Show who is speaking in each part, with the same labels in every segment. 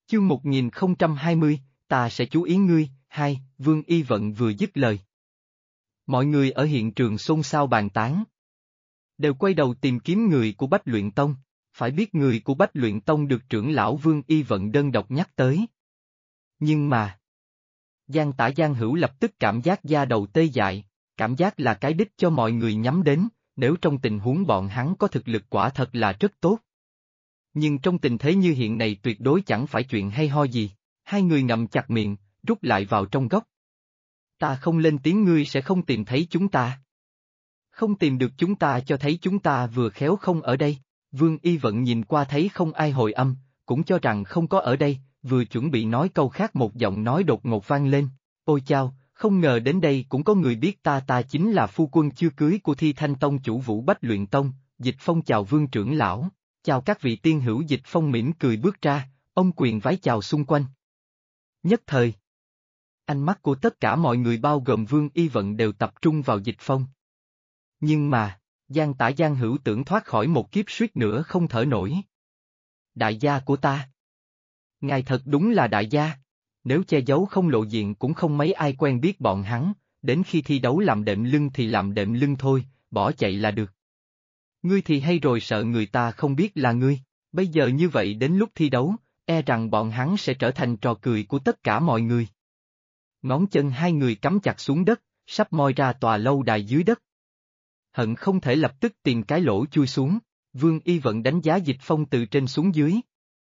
Speaker 1: Chương 1020, ta sẽ chú ý ngươi. Hai, Vương Y Vận vừa dứt lời. Mọi người ở hiện trường xôn xao bàn tán. Đều quay đầu tìm kiếm người của Bách Luyện Tông, phải biết người của Bách Luyện Tông được trưởng lão Vương Y Vận đơn độc nhắc tới. Nhưng mà, Giang Tả Giang Hữu lập tức cảm giác da đầu tê dại, cảm giác là cái đích cho mọi người nhắm đến, nếu trong tình huống bọn hắn có thực lực quả thật là rất tốt. Nhưng trong tình thế như hiện này tuyệt đối chẳng phải chuyện hay ho gì, hai người ngậm chặt miệng, rút lại vào trong góc. Ta không lên tiếng ngươi sẽ không tìm thấy chúng ta. Không tìm được chúng ta cho thấy chúng ta vừa khéo không ở đây. Vương Y Vận nhìn qua thấy không ai hồi âm, cũng cho rằng không có ở đây, vừa chuẩn bị nói câu khác một giọng nói đột ngột vang lên. Ôi chao, không ngờ đến đây cũng có người biết ta chính là phu quân chưa cưới của Thi Thanh Tông chủ Vũ Bách Luyện Tông. Dịch Phong chào Vương trưởng lão, chào các vị tiên hữu. Dịch Phong mỉm cười bước ra, ông quyền vái chào xung quanh. Nhất thời, ánh mắt của tất cả mọi người bao gồm Vương Y Vận đều tập trung vào Dịch Phong. Nhưng mà, Giang Tả Giang Hữu tưởng thoát khỏi một kiếp suýt nữa không thở nổi. Đại gia của ta. Ngài thật đúng là đại gia. Nếu che giấu không lộ diện cũng không mấy ai quen biết bọn hắn, đến khi thi đấu làm đệm lưng thì làm đệm lưng thôi, bỏ chạy là được. Ngươi thì hay rồi sợ người ta không biết là ngươi, bây giờ như vậy đến lúc thi đấu, e rằng bọn hắn sẽ trở thành trò cười của tất cả mọi người. Ngón chân hai người cắm chặt xuống đất, sắp moi ra tòa lâu đài dưới đất. Hận không thể lập tức tìm cái lỗ chui xuống, Vương Y Vận đánh giá Dịch Phong từ trên xuống dưới.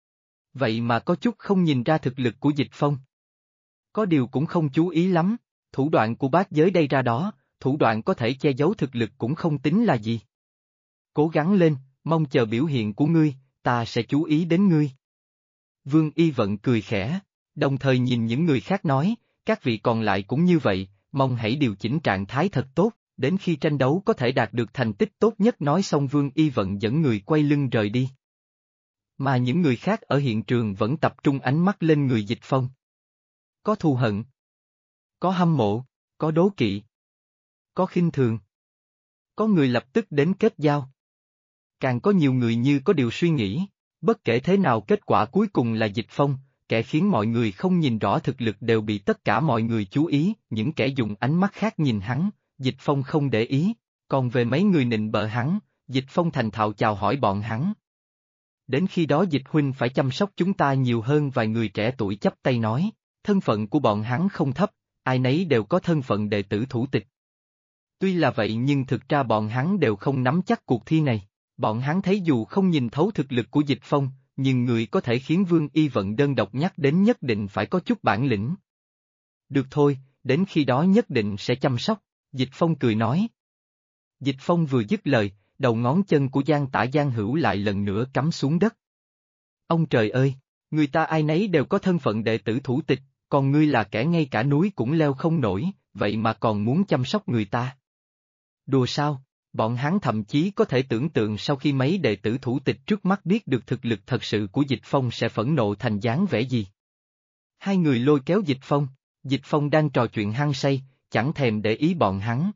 Speaker 1: Vậy mà có chút không nhìn ra thực lực của Dịch Phong. Có điều cũng không chú ý lắm, thủ đoạn của bát giới đây ra đó, thủ đoạn có thể che giấu thực lực cũng không tính là gì. Cố gắng lên, mong chờ biểu hiện của ngươi, ta sẽ chú ý đến ngươi. Vương Y Vận cười khẽ, đồng thời nhìn những người khác nói, các vị còn lại cũng như vậy, mong hãy điều chỉnh trạng thái thật tốt, đến khi tranh đấu có thể đạt được thành tích tốt nhất. Nói xong Vương Y Vận dẫn người quay lưng rời đi. Mà những người khác ở hiện trường vẫn tập trung ánh mắt lên người Dịch Phong. Có thù hận, có hâm mộ, có đố kỵ, có khinh thường. Có người lập tức đến kết giao. Càng có nhiều người như có điều suy nghĩ, bất kể thế nào kết quả cuối cùng là Dịch Phong, kẻ khiến mọi người không nhìn rõ thực lực đều bị tất cả mọi người chú ý, những kẻ dùng ánh mắt khác nhìn hắn, Dịch Phong không để ý, còn về mấy người nịnh bợ hắn, Dịch Phong thành thạo chào hỏi bọn hắn. Đến khi đó Dịch huynh phải chăm sóc chúng ta nhiều hơn. Vài người trẻ tuổi chắp tay nói, thân phận của bọn hắn không thấp, ai nấy đều có thân phận đệ tử thủ tịch. Tuy là vậy nhưng thực ra bọn hắn đều không nắm chắc cuộc thi này, bọn hắn thấy dù không nhìn thấu thực lực của Dịch Phong, nhưng người có thể khiến Vương Y Vận đơn độc nhắc đến nhất định phải có chút bản lĩnh. Được thôi, đến khi đó nhất định sẽ chăm sóc, Dịch Phong cười nói. Dịch Phong vừa dứt lời, đầu ngón chân của Giang Tả Giang Hữu lại lần nữa cắm xuống đất. Ông trời ơi, người ta ai nấy đều có thân phận đệ tử thủ tịch, còn ngươi là kẻ ngay cả núi cũng leo không nổi, vậy mà còn muốn chăm sóc người ta. Đùa sao, bọn hắn thậm chí có thể tưởng tượng sau khi mấy đệ tử thủ tịch trước mắt biết được thực lực thật sự của Dịch Phong sẽ phẫn nộ thành dáng vẻ gì. Hai người lôi kéo Dịch Phong đang trò chuyện hăng say, chẳng thèm để ý bọn hắn.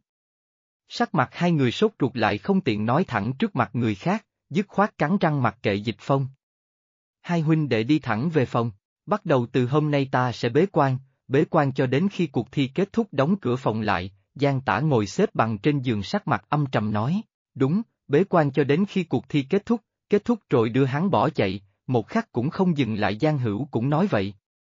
Speaker 1: Sắc mặt hai người sốt ruột lại không tiện nói thẳng trước mặt người khác, dứt khoát cắn răng mặc kệ Dịch Phong. Hai huynh đệ đi thẳng về phòng, bắt đầu từ hôm nay ta sẽ bế quan cho đến khi cuộc thi kết thúc. Đóng cửa phòng lại, Giang Tả ngồi xếp bằng trên giường sắc mặt âm trầm nói, đúng, bế quan cho đến khi cuộc thi kết thúc rồi đưa hắn bỏ chạy, một khắc cũng không dừng lại. Giang Hữu cũng nói vậy.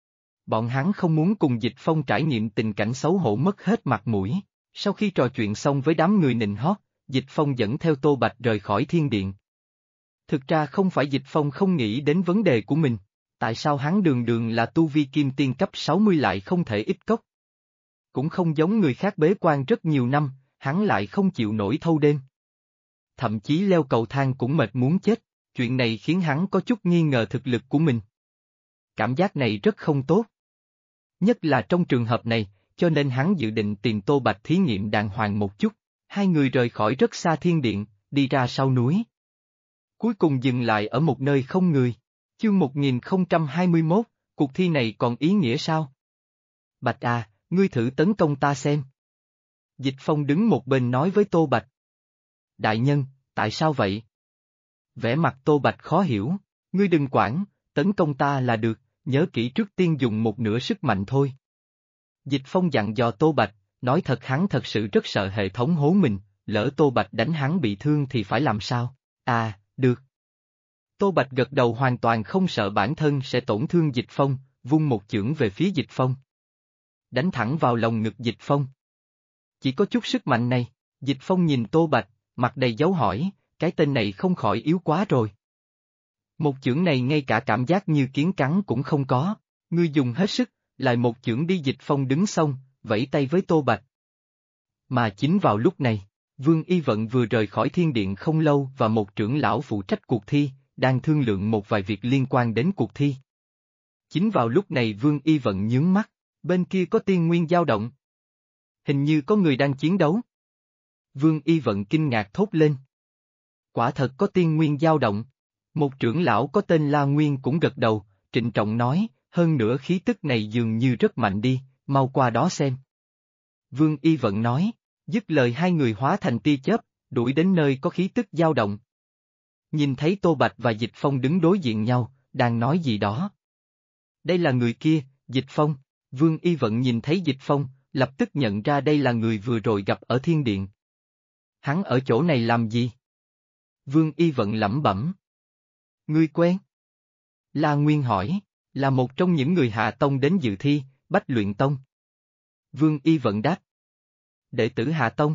Speaker 1: Bọn hắn không muốn cùng Dịch Phong trải nghiệm tình cảnh xấu hổ mất hết mặt mũi. Sau khi trò chuyện xong với đám người nịnh hót, Dịch Phong dẫn theo Tô Bạch rời khỏi thiên điện. Thực ra không phải Dịch Phong không nghĩ đến vấn đề của mình, tại sao hắn đường đường là tu vi kim tiên cấp 60 lại không thể ít cốc? Cũng không giống người khác bế quan rất nhiều năm, hắn lại không chịu nổi thâu đêm. Thậm chí leo cầu thang cũng mệt muốn chết, chuyện này khiến hắn có chút nghi ngờ thực lực của mình. Cảm giác này rất không tốt. Nhất là trong trường hợp này, cho nên hắn dự định tìm Tô Bạch thí nghiệm đàng hoàng một chút. Hai người rời khỏi rất xa thiên điện, đi ra sau núi. Cuối cùng dừng lại ở một nơi không người. Chương 1021, cuộc thi này còn ý nghĩa sao? Bạch à, ngươi thử tấn công ta xem. Dịch Phong đứng một bên nói với Tô Bạch. Đại nhân, tại sao vậy? Vẻ mặt Tô Bạch khó hiểu, ngươi đừng quản, tấn công ta là được, nhớ kỹ trước tiên dùng một nửa sức mạnh thôi. Dịch Phong dặn dò Tô Bạch, nói thật hắn thật sự rất sợ hệ thống hố mình, lỡ Tô Bạch đánh hắn bị thương thì phải làm sao? À, được. Tô Bạch gật đầu hoàn toàn không sợ bản thân sẽ tổn thương Dịch Phong, vung một chưởng về phía Dịch Phong. Đánh thẳng vào lồng ngực Dịch Phong. Chỉ có chút sức mạnh này, Dịch Phong nhìn Tô Bạch, mặt đầy dấu hỏi, cái tên này không khỏi yếu quá rồi. Một chưởng này ngay cả cảm giác như kiến cắn cũng không có, ngươi dùng hết sức, lại một chưởng đi. Dịch Phong đứng xong, vẫy tay với Tô Bạch. Mà chính vào lúc này, Vương Y Vận vừa rời khỏi thiên điện không lâu và một trưởng lão phụ trách cuộc thi, đang thương lượng một vài việc liên quan đến cuộc thi. Chính vào lúc này Vương Y Vận nhướng mắt, bên kia có tiên nguyên dao động. Hình như có người đang chiến đấu. Vương Y Vận kinh ngạc thốt lên. Quả thật có tiên nguyên dao động. Một trưởng lão có tên La Nguyên cũng gật đầu, trịnh trọng nói, hơn nữa khí tức này dường như rất mạnh đi, mau qua đó xem. Vương Y Vận nói, dứt lời hai người hóa thành tia chớp, đuổi đến nơi có khí tức dao động. Nhìn thấy Tô Bạch và Dịch Phong đứng đối diện nhau, đang nói gì đó. Đây là người kia, Dịch Phong. Vương Y Vận nhìn thấy Dịch Phong, lập tức nhận ra đây là người vừa rồi gặp ở thiên điện. Hắn ở chỗ này làm gì? Vương Y Vận lẩm bẩm. Ngươi quen? La Nguyên hỏi, là một trong những người Hạ Tông đến dự thi, Bách Luyện Tông. Vương Y Vận đáp. Đệ tử Hạ Tông.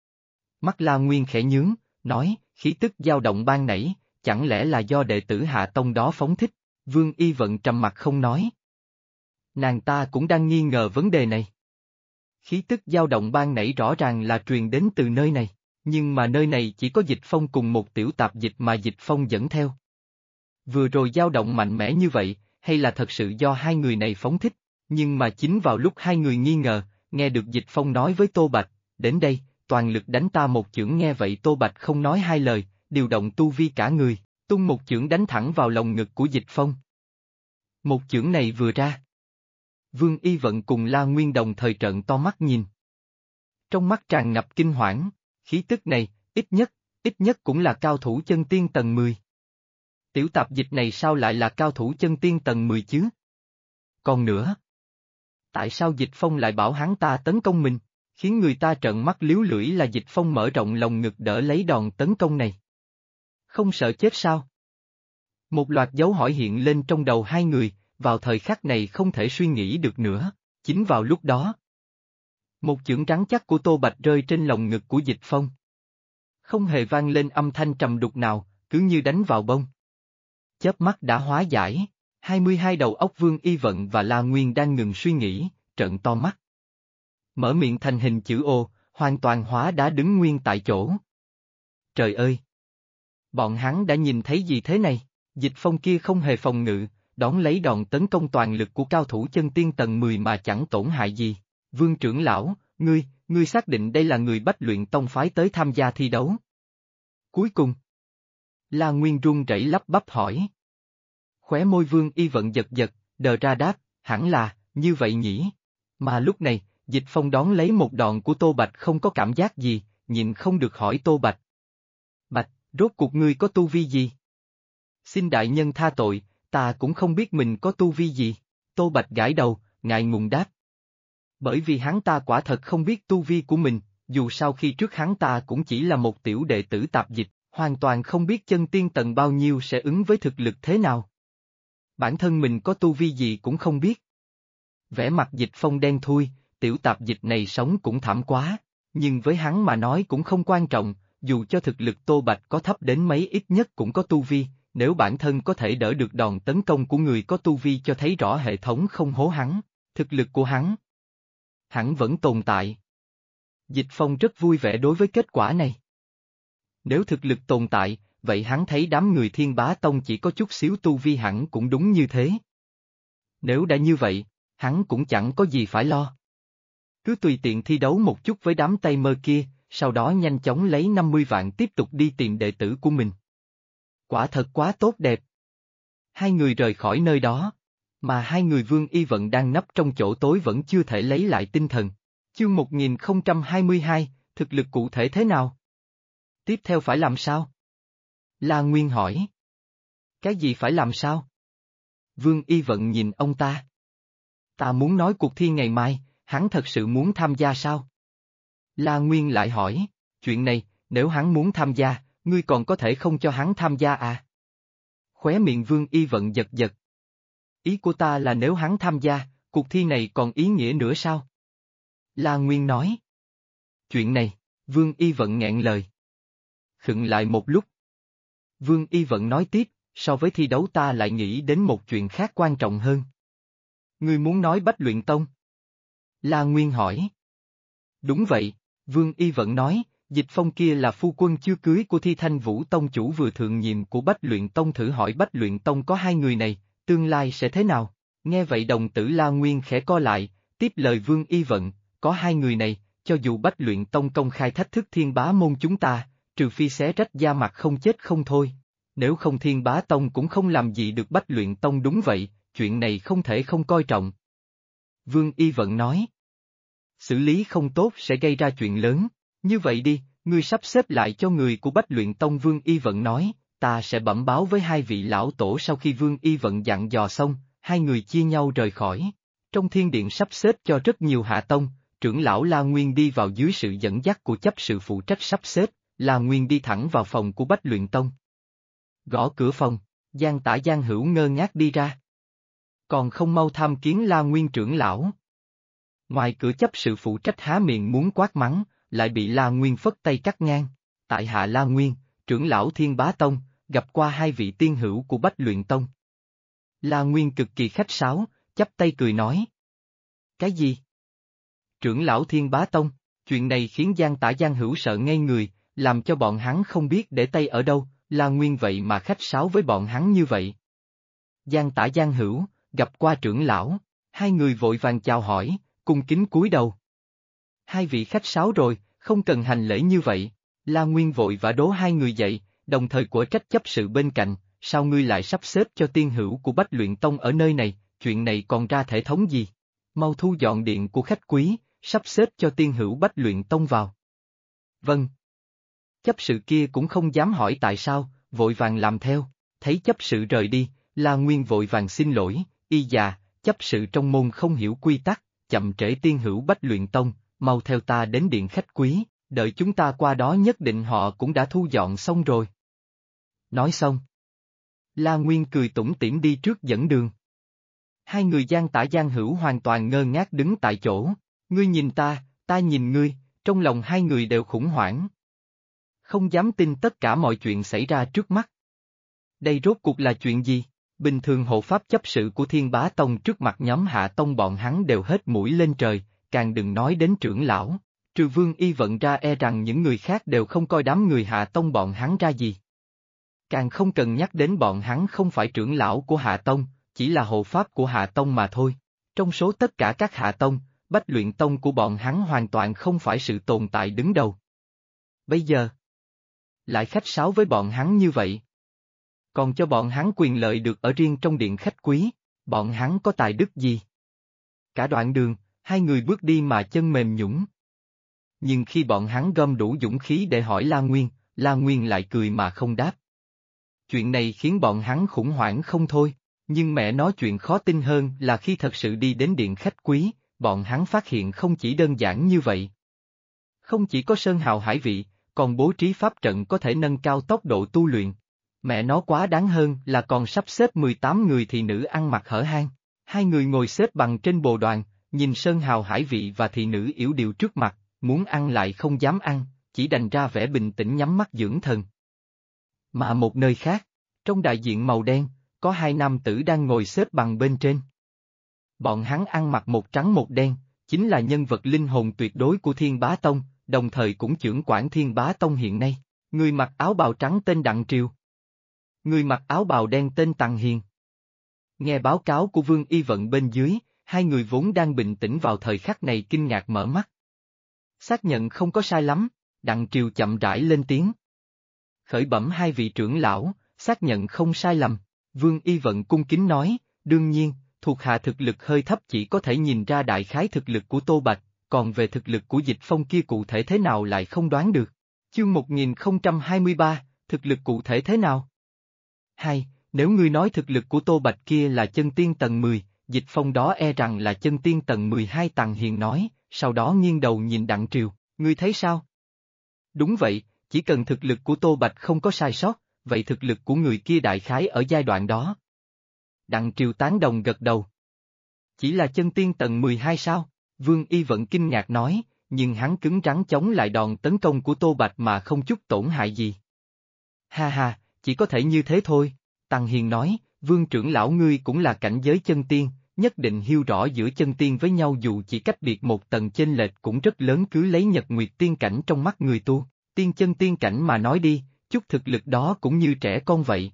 Speaker 1: Mắt La Nguyên khẽ nhướng, nói, khí tức dao động ban nãy, chẳng lẽ là do đệ tử Hạ Tông đó phóng thích? Vương Y Vận trầm mặt không nói. Nàng ta cũng đang nghi ngờ vấn đề này. Khí tức dao động ban nãy rõ ràng là truyền đến từ nơi này, nhưng mà nơi này chỉ có Dịch Phong cùng một tiểu tạp dịch mà Dịch Phong dẫn theo. Vừa rồi dao động mạnh mẽ như vậy, hay là thật sự do hai người này phóng thích, nhưng mà chính vào lúc hai người nghi ngờ, nghe được Dịch Phong nói với Tô Bạch, đến đây, toàn lực đánh ta một chưởng. Nghe vậy Tô Bạch không nói hai lời, điều động tu vi cả người, tung một chưởng đánh thẳng vào lồng ngực của Dịch Phong. Một chưởng này vừa ra. Vương Y Vận cùng La Nguyên đồng thời trợn to mắt nhìn. Trong mắt tràn ngập kinh hoảng, khí tức này, ít nhất cũng là cao thủ chân tiên tầng 10. Tiểu tạp dịch này sao lại là cao thủ chân tiên tầng 10 chứ? Còn nữa, tại sao Dịch Phong lại bảo hắn ta tấn công mình, khiến người ta trợn mắt liếu lưỡi là Dịch Phong mở rộng lồng ngực đỡ lấy đòn tấn công này? Không sợ chết sao? Một loạt dấu hỏi hiện lên trong đầu hai người, vào thời khắc này không thể suy nghĩ được nữa, chính vào lúc đó. Một chưởng trắng chắc của Tô Bạch rơi trên lồng ngực của Dịch Phong. Không hề vang lên âm thanh trầm đục nào, cứ như đánh vào bông. Chớp mắt đã hóa giải, 22 đầu óc Vương Y Vận và La Nguyên đang ngừng suy nghĩ, trợn to mắt. Mở miệng thành hình chữ O, hoàn toàn hóa đá đứng nguyên tại chỗ. Trời ơi! Bọn hắn đã nhìn thấy gì thế này? Dịch Phong kia không hề phòng ngự, đón lấy đòn tấn công toàn lực của cao thủ chân tiên tầng 10 mà chẳng tổn hại gì. Vương trưởng lão, ngươi xác định đây là người Bách Luyện Tông phái tới tham gia thi đấu? Cuối cùng, La Nguyên run rẩy lắp bắp hỏi. Khóe môi Vương Y Vận giật giật, đờ ra đáp, hẳn là, như vậy nhỉ. Mà lúc này, Dịch Phong đón lấy một đòn của Tô Bạch không có cảm giác gì, nhịn không được hỏi Tô Bạch. Bạch, rốt cuộc ngươi có tu vi gì? Xin đại nhân tha tội, ta cũng không biết mình có tu vi gì. Tô Bạch gãi đầu, ngại ngùng đáp. Bởi vì hắn ta quả thật không biết tu vi của mình, dù sao khi trước hắn ta cũng chỉ là một tiểu đệ tử tạp dịch, hoàn toàn không biết chân tiên tầng bao nhiêu sẽ ứng với thực lực thế nào. Bản thân mình có tu vi gì cũng không biết. Vẻ mặt Dịch Phong đen thui, tiểu tạp dịch này sống cũng thảm quá, nhưng với hắn mà nói cũng không quan trọng, dù cho thực lực Tô Bạch có thấp đến mấy ít nhất cũng có tu vi, nếu bản thân có thể đỡ được đòn tấn công của người có tu vi cho thấy rõ hệ thống không hố hắn, thực lực của hắn vẫn tồn tại. Dịch Phong rất vui vẻ đối với kết quả này. Nếu thực lực tồn tại, vậy hắn thấy đám người Thiên Bá Tông chỉ có chút xíu tu vi hẳn cũng đúng như thế. Nếu đã như vậy, hắn cũng chẳng có gì phải lo. Cứ tùy tiện thi đấu một chút với đám tay mơ kia, sau đó nhanh chóng lấy 50 vạn tiếp tục đi tìm đệ tử của mình. Quả thật quá tốt đẹp. Hai người rời khỏi nơi đó, mà hai người Vương Y Vận đang nấp trong chỗ tối vẫn chưa thể lấy lại tinh thần. Chương 1022, thực lực cụ thể thế nào? Tiếp theo phải làm sao? La Nguyên hỏi. Cái gì phải làm sao? Vương Y Vận nhìn ông ta. Ta muốn nói cuộc thi ngày mai, hắn thật sự muốn tham gia sao? La Nguyên lại hỏi, chuyện này, nếu hắn muốn tham gia, ngươi còn có thể không cho hắn tham gia à? Khóe miệng Vương Y Vận giật giật. Ý của ta là nếu hắn tham gia, cuộc thi này còn ý nghĩa nữa sao? La Nguyên nói. Chuyện này, Vương Y Vận nghẹn lời. Khựng lại một lúc. Vương Y Vận nói tiếp, so với thi đấu ta lại nghĩ đến một chuyện khác quan trọng hơn. Ngươi muốn nói Bách Luyện Tông? La Nguyên hỏi. Đúng vậy, Vương Y Vận nói, Dịch Phong kia là phu quân chưa cưới của Thi Thanh Vũ Tông chủ vừa thượng nhiệm của Bách Luyện Tông, thử hỏi Bách Luyện Tông có hai người này, tương lai sẽ thế nào? Nghe vậy đồng tử La Nguyên khẽ co lại, tiếp lời Vương Y Vận, có hai người này, cho dù Bách Luyện Tông công khai thách thức Thiên Bá Môn chúng ta, trừ phi xé rách da mặt không chết không thôi. Nếu không Thiên Bá Tông cũng không làm gì được Bách Luyện Tông, đúng vậy, chuyện này không thể không coi trọng. Vương Y Vận nói. Xử lý không tốt sẽ gây ra chuyện lớn, như vậy đi, ngươi sắp xếp lại cho người của Bách Luyện Tông. Vương Y Vận nói, ta sẽ bẩm báo với hai vị lão tổ. Sau khi Vương Y Vận dặn dò xong, hai người chia nhau rời khỏi. Trong thiên điện sắp xếp cho rất nhiều hạ tông, trưởng lão La Nguyên đi vào dưới sự dẫn dắt của chấp sự phụ trách sắp xếp, La Nguyên đi thẳng vào phòng của Bách Luyện Tông. Gõ cửa phòng, Giang Tả Giang Hữu ngơ ngác đi ra. Còn không mau tham kiến La Nguyên trưởng lão. Ngoài cửa chấp sự phụ trách há miệng muốn quát mắng, lại bị La Nguyên phất tay cắt ngang. Tại hạ La Nguyên, trưởng lão Thiên Bá Tông, gặp qua hai vị tiên hữu của Bách Luyện Tông. La Nguyên cực kỳ khách sáo, chắp tay cười nói. Cái gì? Trưởng lão Thiên Bá Tông, chuyện này khiến Giang Tả Giang Hữu sợ ngây người, làm cho bọn hắn không biết để tay ở đâu, La Nguyên vậy mà khách sáo với bọn hắn như vậy. Giang Tả Giang Hữu, gặp qua trưởng lão, hai người vội vàng chào hỏi, cung kính cúi đầu. Hai vị khách sáo rồi, không cần hành lễ như vậy, La Nguyên vội vã đố hai người dậy, đồng thời của trách chấp sự bên cạnh, sao ngươi lại sắp xếp cho tiên hữu của Bách Luyện Tông ở nơi này, chuyện này còn ra thể thống gì? Mau thu dọn điện của khách quý, sắp xếp cho tiên hữu Bách Luyện Tông vào. Vâng. Chấp sự kia cũng không dám hỏi tại sao, vội vàng làm theo, thấy chấp sự rời đi, La Nguyên vội vàng xin lỗi, y già, chấp sự trong môn không hiểu quy tắc, chậm trễ tiên hữu Bách Luyện Tông, mau theo ta đến điện khách quý, đợi chúng ta qua đó nhất định họ cũng đã thu dọn xong rồi. Nói xong, La Nguyên cười tủm tỉm đi trước dẫn đường. Hai người Giang Tả Giang Hữu hoàn toàn ngơ ngác đứng tại chỗ, ngươi nhìn ta nhìn ngươi, trong lòng hai người đều khủng hoảng. Không dám tin tất cả mọi chuyện xảy ra trước mắt. Đây rốt cuộc là chuyện gì? Bình thường hộ pháp chấp sự của Thiên Bá Tông trước mặt nhóm hạ tông bọn hắn đều hết mũi lên trời, càng đừng nói đến trưởng lão. Trừ Vương Y Vận ra e rằng những người khác đều không coi đám người hạ tông bọn hắn ra gì. Càng không cần nhắc đến bọn hắn không phải trưởng lão của hạ tông, chỉ là hộ pháp của hạ tông mà thôi. Trong số tất cả các hạ tông, Bách Luyện Tông của bọn hắn hoàn toàn không phải sự tồn tại đứng đầu. Bây giờ, lại khách sáo với bọn hắn như vậy. Còn cho bọn hắn quyền lợi được ở riêng trong điện khách quý, bọn hắn có tài đức gì? Cả đoạn đường, hai người bước đi mà chân mềm nhũn. Nhưng khi bọn hắn gom đủ dũng khí để hỏi La Nguyên lại cười mà không đáp. Chuyện này khiến bọn hắn khủng hoảng không thôi, nhưng mẹ nói chuyện khó tin hơn là khi thật sự đi đến điện khách quý, bọn hắn phát hiện không chỉ đơn giản như vậy. Không chỉ có sơn hào hải vị, còn bố trí pháp trận có thể nâng cao tốc độ tu luyện. Mẹ nó quá đáng hơn là còn sắp xếp 18 người thị nữ ăn mặc hở hang. Hai người ngồi xếp bằng trên bồ đoàn, nhìn sơn hào hải vị và thị nữ yểu điệu trước mặt, muốn ăn lại không dám ăn, chỉ đành ra vẻ bình tĩnh nhắm mắt dưỡng thần. Mà một nơi khác, trong đại diện màu đen, có hai nam tử đang ngồi xếp bằng bên trên. Bọn hắn ăn mặc một trắng một đen, chính là nhân vật linh hồn tuyệt đối của Thiên Bá Tông, đồng thời cũng chưởng quản Thiên Bá Tông hiện nay. Người mặc áo bào trắng tên Đặng Triều. Người mặc áo bào đen tên Tằng Hiền. Nghe báo cáo của Vương Y Vận bên dưới, hai người vốn đang bình tĩnh vào thời khắc này kinh ngạc mở mắt. Xác nhận không có sai lắm, Đặng Triều chậm rãi lên tiếng. Khởi bẩm hai vị trưởng lão, xác nhận không sai lầm, Vương Y Vận cung kính nói, đương nhiên, thuộc hạ thực lực hơi thấp chỉ có thể nhìn ra đại khái thực lực của Tô Bạch, còn về thực lực của Dịch Phong kia cụ thể thế nào lại không đoán được. Chương 1023, thực lực cụ thể thế nào? 2. Nếu ngươi nói thực lực của Tô Bạch kia là chân tiên tầng 10, Dịch Phong đó e rằng là chân tiên tầng 12. Tằng Hiền nói, sau đó nghiêng đầu nhìn Đặng Triều, ngươi thấy sao? Đúng vậy, chỉ cần thực lực của Tô Bạch không có sai sót, vậy thực lực của người kia đại khái ở giai đoạn đó. Đặng Triều tán đồng gật đầu. Chỉ là chân tiên tầng 12 sao? Vương Y Vận kinh ngạc nói, nhưng hắn cứng rắn chống lại đòn tấn công của Tô Bạch mà không chút tổn hại gì. Ha ha, chỉ có thể như thế thôi, Tằng Hiền nói, Vương trưởng lão ngươi cũng là cảnh giới chân tiên, nhất định hiểu rõ giữa chân tiên với nhau dù chỉ cách biệt một tầng chênh lệch cũng rất lớn, cứ lấy Nhật Nguyệt tiên cảnh trong mắt người tu, tiên chân tiên cảnh mà nói đi, chút thực lực đó cũng như trẻ con vậy.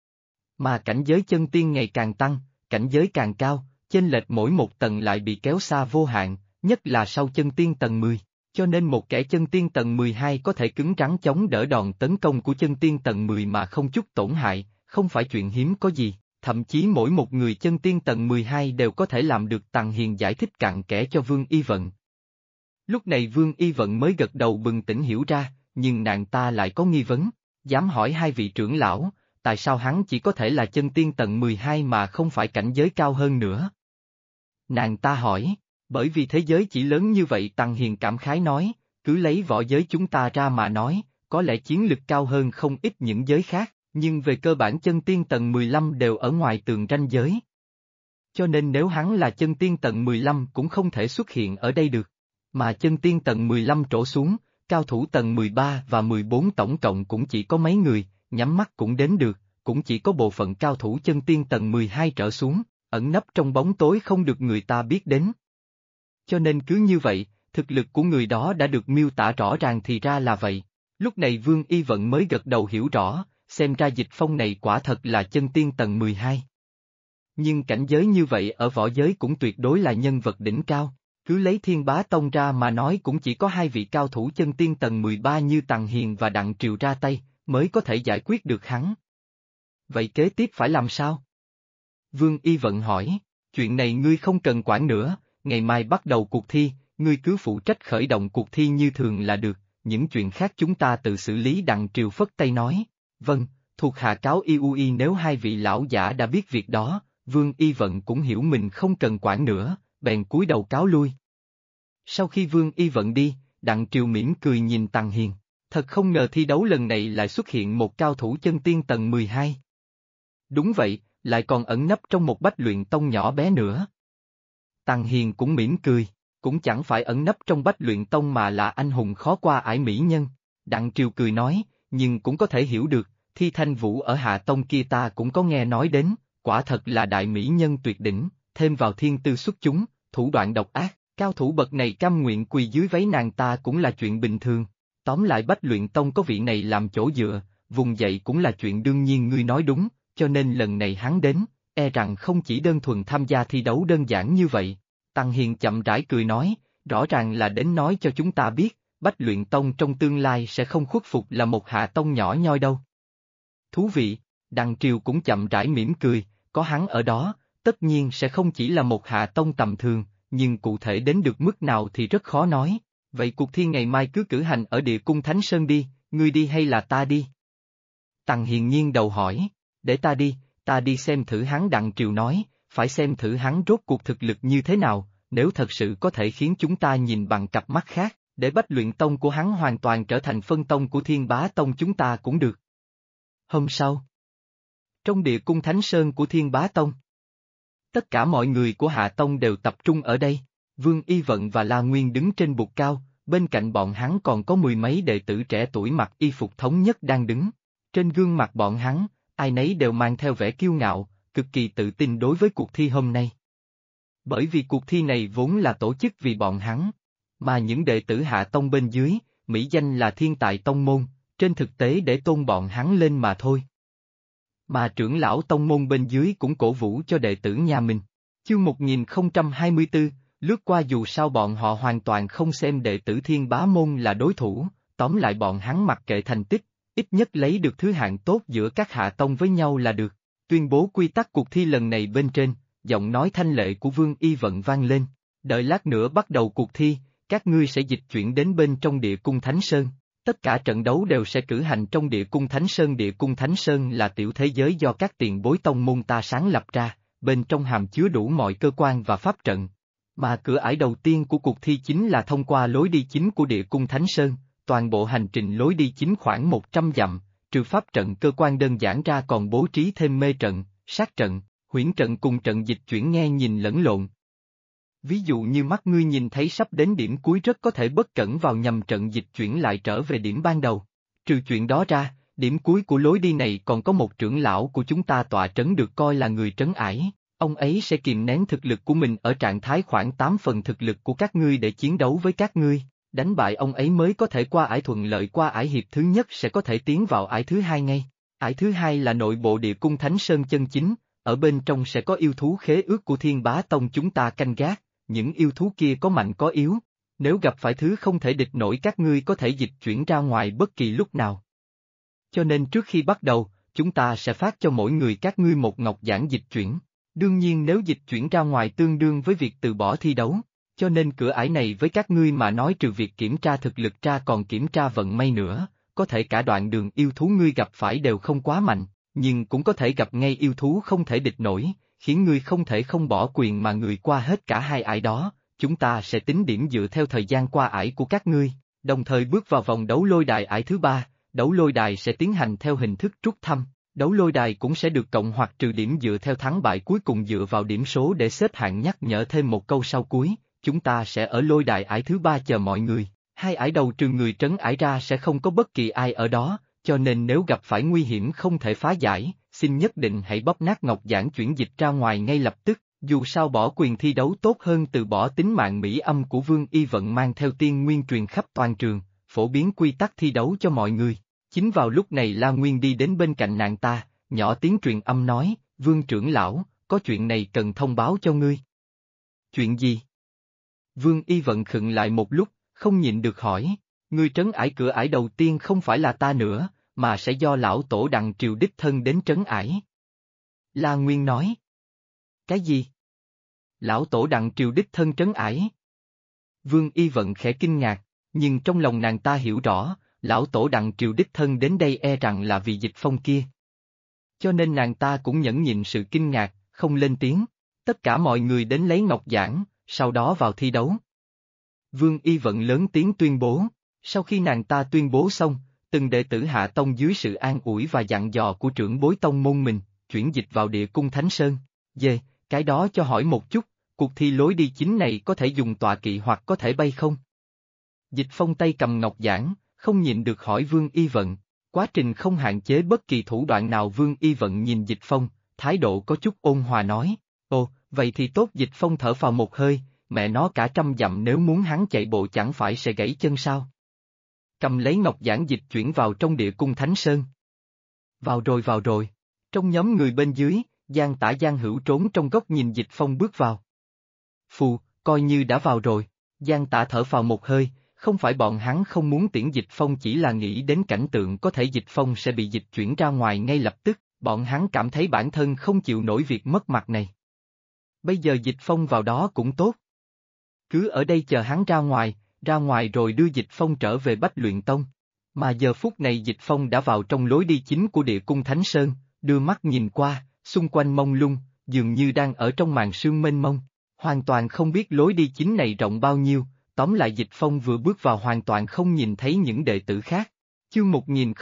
Speaker 1: Mà cảnh giới chân tiên ngày càng tăng, cảnh giới càng cao, chênh lệch mỗi một tầng lại bị kéo xa vô hạn, nhất là sau chân tiên tầng 10, cho nên một kẻ chân tiên tầng 12 có thể cứng rắn chống đỡ đòn tấn công của chân tiên tầng 10 mà không chút tổn hại, không phải chuyện hiếm có gì, thậm chí mỗi một người chân tiên tầng 12 đều có thể làm được. Tằng Hiền giải thích cặn kẽ cho Vương Y Vận. Lúc này Vương Y Vận mới gật đầu bừng tỉnh hiểu ra, nhưng nàng ta lại có nghi vấn, dám hỏi hai vị trưởng lão, tại sao hắn chỉ có thể là chân tiên tầng 12 mà không phải cảnh giới cao hơn nữa? Nàng ta hỏi, bởi vì thế giới chỉ lớn như vậy. Tằng Hiền cảm khái nói, cứ lấy võ giới chúng ta ra mà nói, có lẽ chiến lực cao hơn không ít những giới khác, nhưng về cơ bản chân tiên tầng 15 đều ở ngoài tường ranh giới. Cho nên nếu hắn là chân tiên tầng 15 cũng không thể xuất hiện ở đây được, mà chân tiên tầng 15 trổ xuống, cao thủ tầng 13 và 14 tổng cộng cũng chỉ có mấy người, nhắm mắt cũng đến được, cũng chỉ có bộ phận cao thủ chân tiên tầng 12 trở xuống, ẩn nấp trong bóng tối không được người ta biết đến. Cho nên cứ như vậy, thực lực của người đó đã được miêu tả rõ ràng thì ra là vậy. Lúc này Vương Y Vận mới gật đầu hiểu rõ, xem ra Dịch Phong này quả thật là chân tiên tầng 12. Nhưng cảnh giới như vậy ở võ giới cũng tuyệt đối là nhân vật đỉnh cao, cứ lấy Thiên Bá Tông ra mà nói cũng chỉ có hai vị cao thủ chân tiên tầng 13 như Tằng Hiền và Đặng Triều ra tay, mới có thể giải quyết được hắn. Vậy kế tiếp phải làm sao? Vương Y Vận hỏi, chuyện này ngươi không cần quản nữa, ngày mai bắt đầu cuộc thi, ngươi cứ phụ trách khởi động cuộc thi như thường là được, những chuyện khác chúng ta tự xử lý. Đặng Triều phất tay nói, vâng, thuộc hạ cáo y. Nếu hai vị lão giả đã biết việc đó, Vương Y Vận cũng hiểu mình không cần quản nữa, bèn cúi đầu cáo lui. Sau khi Vương Y Vận đi, Đặng Triều mỉm cười nhìn Tằng Hiền, thật không ngờ thi đấu lần này lại xuất hiện một cao thủ chân tiên tầng 12. Đúng vậy, lại còn ẩn nấp trong một Bách Luyện Tông nhỏ bé nữa. Tằng Hiền cũng mỉm cười, cũng chẳng phải ẩn nấp trong Bách Luyện Tông mà là anh hùng khó qua ải mỹ nhân. Đặng Triều cười nói, nhưng cũng có thể hiểu được, Thi Thanh Vũ ở Hạ Tông kia ta cũng có nghe nói đến, quả thật là đại mỹ nhân tuyệt đỉnh, thêm vào thiên tư xuất chúng, thủ đoạn độc ác, cao thủ bậc này cam nguyện quỳ dưới váy nàng ta cũng là chuyện bình thường. Tóm lại Bách Luyện Tông có vị này làm chỗ dựa, vùng dậy cũng là chuyện đương nhiên. Ngươi nói đúng, cho nên lần này hắn đến, e rằng không chỉ đơn thuần tham gia thi đấu đơn giản như vậy. Tằng Hiền chậm rãi cười nói, rõ ràng là đến nói cho chúng ta biết, Bách Luyện Tông trong tương lai sẽ không khuất phục là một hạ tông nhỏ nhoi đâu. Thú vị, Đặng Triều cũng chậm rãi mỉm cười, có hắn ở đó, tất nhiên sẽ không chỉ là một hạ tông tầm thường, nhưng cụ thể đến được mức nào thì rất khó nói. Vậy cuộc thi ngày mai cứ cử hành ở Địa Cung Thánh Sơn đi, ngươi đi hay là ta đi? Tằng Hiền nghiêng đầu hỏi, để ta đi xem thử hắn. Đặng Triều nói, phải xem thử hắn rốt cuộc thực lực như thế nào, nếu thật sự có thể khiến chúng ta nhìn bằng cặp mắt khác, để Bách Luyện Tông của hắn hoàn toàn trở thành phân tông của Thiên Bá Tông chúng ta cũng được. Hôm sau, trong Địa Cung Thánh Sơn của Thiên Bá Tông, tất cả mọi người của Hạ Tông đều tập trung ở đây. Vương Y Vận và La Nguyên đứng trên bục cao, bên cạnh bọn hắn còn có mười mấy đệ tử trẻ tuổi mặc y phục thống nhất đang đứng. Trên gương mặt bọn hắn, ai nấy đều mang theo vẻ kiêu ngạo, cực kỳ tự tin đối với cuộc thi hôm nay. Bởi vì cuộc thi này vốn là tổ chức vì bọn hắn, mà những đệ tử Hạ Tông bên dưới, mỹ danh là thiên tài tông môn, trên thực tế để tôn bọn hắn lên mà thôi. Mà trưởng lão tông môn bên dưới cũng cổ vũ cho đệ tử nhà mình. Chương 1024, lướt qua dù sao bọn họ hoàn toàn không xem đệ tử Thiên Bá môn là đối thủ, tóm lại bọn hắn mặc kệ thành tích, ít nhất lấy được thứ hạng tốt giữa các hạ tông với nhau là được. Tuyên bố quy tắc cuộc thi lần này bên trên, giọng nói thanh lệ của Vương Y Vận vang lên, đợi lát nữa bắt đầu cuộc thi, các ngươi sẽ dịch chuyển đến bên trong Địa Cung Thánh Sơn, Tất cả trận đấu đều sẽ cử hành trong Địa Cung Thánh Sơn. Địa Cung Thánh Sơn là tiểu thế giới do các tiền bối tông môn ta sáng lập ra, bên trong hàm chứa đủ mọi cơ quan và pháp trận. Mà cửa ải đầu tiên của cuộc thi chính là thông qua lối đi chính của Địa Cung Thánh Sơn, toàn bộ hành trình lối đi chính khoảng 100 dặm, trừ pháp trận cơ quan đơn giản ra còn bố trí thêm mê trận, sát trận, huyễn trận cùng trận dịch chuyển nghe nhìn lẫn lộn. Ví dụ như mắt ngươi nhìn thấy sắp đến điểm cuối rất có thể bất cẩn vào nhầm trận dịch chuyển lại trở về điểm ban đầu. Trừ chuyện đó ra, điểm cuối của lối đi này còn có một trưởng lão của chúng ta tọa trấn được coi là người trấn ải, ông ấy sẽ kìm nén thực lực của mình ở trạng thái khoảng 8 phần thực lực của các ngươi để chiến đấu với các ngươi, đánh bại ông ấy mới có thể qua ải thuận lợi. Qua ải hiệp thứ nhất sẽ có thể tiến vào ải thứ hai ngay. Ải thứ hai là nội bộ Địa Cung Thánh Sơn chân chính, ở bên trong sẽ có yêu thú khế ước của Thiên Bá Tông chúng ta canh gác. Những yêu thú kia có mạnh có yếu, nếu gặp phải thứ không thể địch nổi các ngươi có thể dịch chuyển ra ngoài bất kỳ lúc nào. Cho nên trước khi bắt đầu, chúng ta sẽ phát cho mỗi người các ngươi một ngọc giản dịch chuyển. Đương nhiên nếu dịch chuyển ra ngoài tương đương với việc từ bỏ thi đấu, cho nên cửa ải này với các ngươi mà nói trừ việc kiểm tra thực lực ra còn kiểm tra vận may nữa, có thể cả đoạn đường yêu thú ngươi gặp phải đều không quá mạnh, nhưng cũng có thể gặp ngay yêu thú không thể địch nổi, khiến ngươi không thể không bỏ quyền mà người qua hết cả hai ải đó. Chúng ta sẽ tính điểm dựa theo thời gian qua ải của các ngươi, đồng thời bước vào vòng đấu lôi đài ải thứ ba. Đấu lôi đài sẽ tiến hành theo hình thức rút thăm, đấu lôi đài cũng sẽ được cộng hoặc trừ điểm dựa theo thắng bại cuối cùng dựa vào điểm số để xếp hạng. Nhắc nhở thêm một câu sau cuối, chúng ta sẽ ở lôi đài ải thứ ba chờ mọi người, hai ải đầu trừ người trấn ải ra sẽ không có bất kỳ ai ở đó, cho nên nếu gặp phải nguy hiểm không thể phá giải, xin nhất định hãy bóp nát ngọc giản chuyển dịch ra ngoài ngay lập tức. Dù sao bỏ quyền thi đấu tốt hơn từ bỏ tính mạng mỹ âm của Vương Y Vận mang theo tiên nguyên truyền khắp toàn trường, phổ biến quy tắc thi đấu cho mọi người. Chính vào lúc này La Nguyên đi đến bên cạnh nàng ta, nhỏ tiếng truyền âm nói, Vương trưởng lão, có chuyện này cần thông báo cho ngươi. Chuyện gì? Vương Y Vận khựng lại một lúc, không nhịn được hỏi, ngươi trấn ải cửa ải đầu tiên không phải là ta nữa, mà sẽ do lão tổ Đặng Triều đích thân đến trấn ải. La Nguyên nói. Cái gì? Lão tổ Đặng Triều đích thân trấn ải? Vương Y Vận khẽ kinh ngạc, nhưng trong lòng nàng ta hiểu rõ, lão tổ Đặng Triều đích thân đến đây e rằng là vì Dịch Phong kia. Cho nên nàng ta cũng nhẫn nhịn sự kinh ngạc, không lên tiếng. Tất cả mọi người đến lấy ngọc giản, sau đó vào thi đấu. Vương Y Vận lớn tiếng tuyên bố, sau khi nàng ta tuyên bố xong, từng đệ tử Hạ Tông dưới sự an ủi và dặn dò của trưởng bối tông môn mình, chuyển dịch vào Địa Cung Thánh Sơn. Cái đó cho hỏi một chút, cuộc thi lối đi chính này có thể dùng tọa kỵ hoặc có thể bay không? Dịch Phong tay cầm ngọc giản, không nhịn được hỏi Vương Y Vận, quá trình không hạn chế bất kỳ thủ đoạn nào. Vương Y Vận nhìn Dịch Phong, thái độ có chút ôn hòa nói, ồ, vậy thì tốt. Dịch Phong thở phào một hơi, mẹ nó cả 100 dặm nếu muốn hắn chạy bộ chẳng phải sẽ gãy chân sao? Cầm lấy ngọc giản dịch chuyển vào trong Địa Cung Thánh Sơn. Vào rồi. Trong nhóm người bên dưới, Giang Tả Giang Hữu trốn trong góc nhìn Dịch Phong bước vào. Phù, coi như đã vào rồi. Giang Tả thở phào một hơi, không phải bọn hắn không muốn tiễn Dịch Phong, chỉ là nghĩ đến cảnh tượng có thể Dịch Phong sẽ bị dịch chuyển ra ngoài ngay lập tức, bọn hắn cảm thấy bản thân không chịu nổi việc mất mặt này. Bây giờ Dịch Phong vào đó cũng tốt. Cứ ở đây chờ hắn ra ngoài rồi đưa Dịch Phong trở về Bách Luyện Tông. Mà giờ phút này Dịch Phong đã vào trong lối đi chính của Địa Cung Thánh Sơn, đưa mắt nhìn qua, xung quanh mông lung, dường như đang ở trong màn sương mênh mông, hoàn toàn không biết lối đi chính này rộng bao nhiêu. Tóm lại Dịch Phong vừa bước vào hoàn toàn không nhìn thấy những đệ tử khác. Chương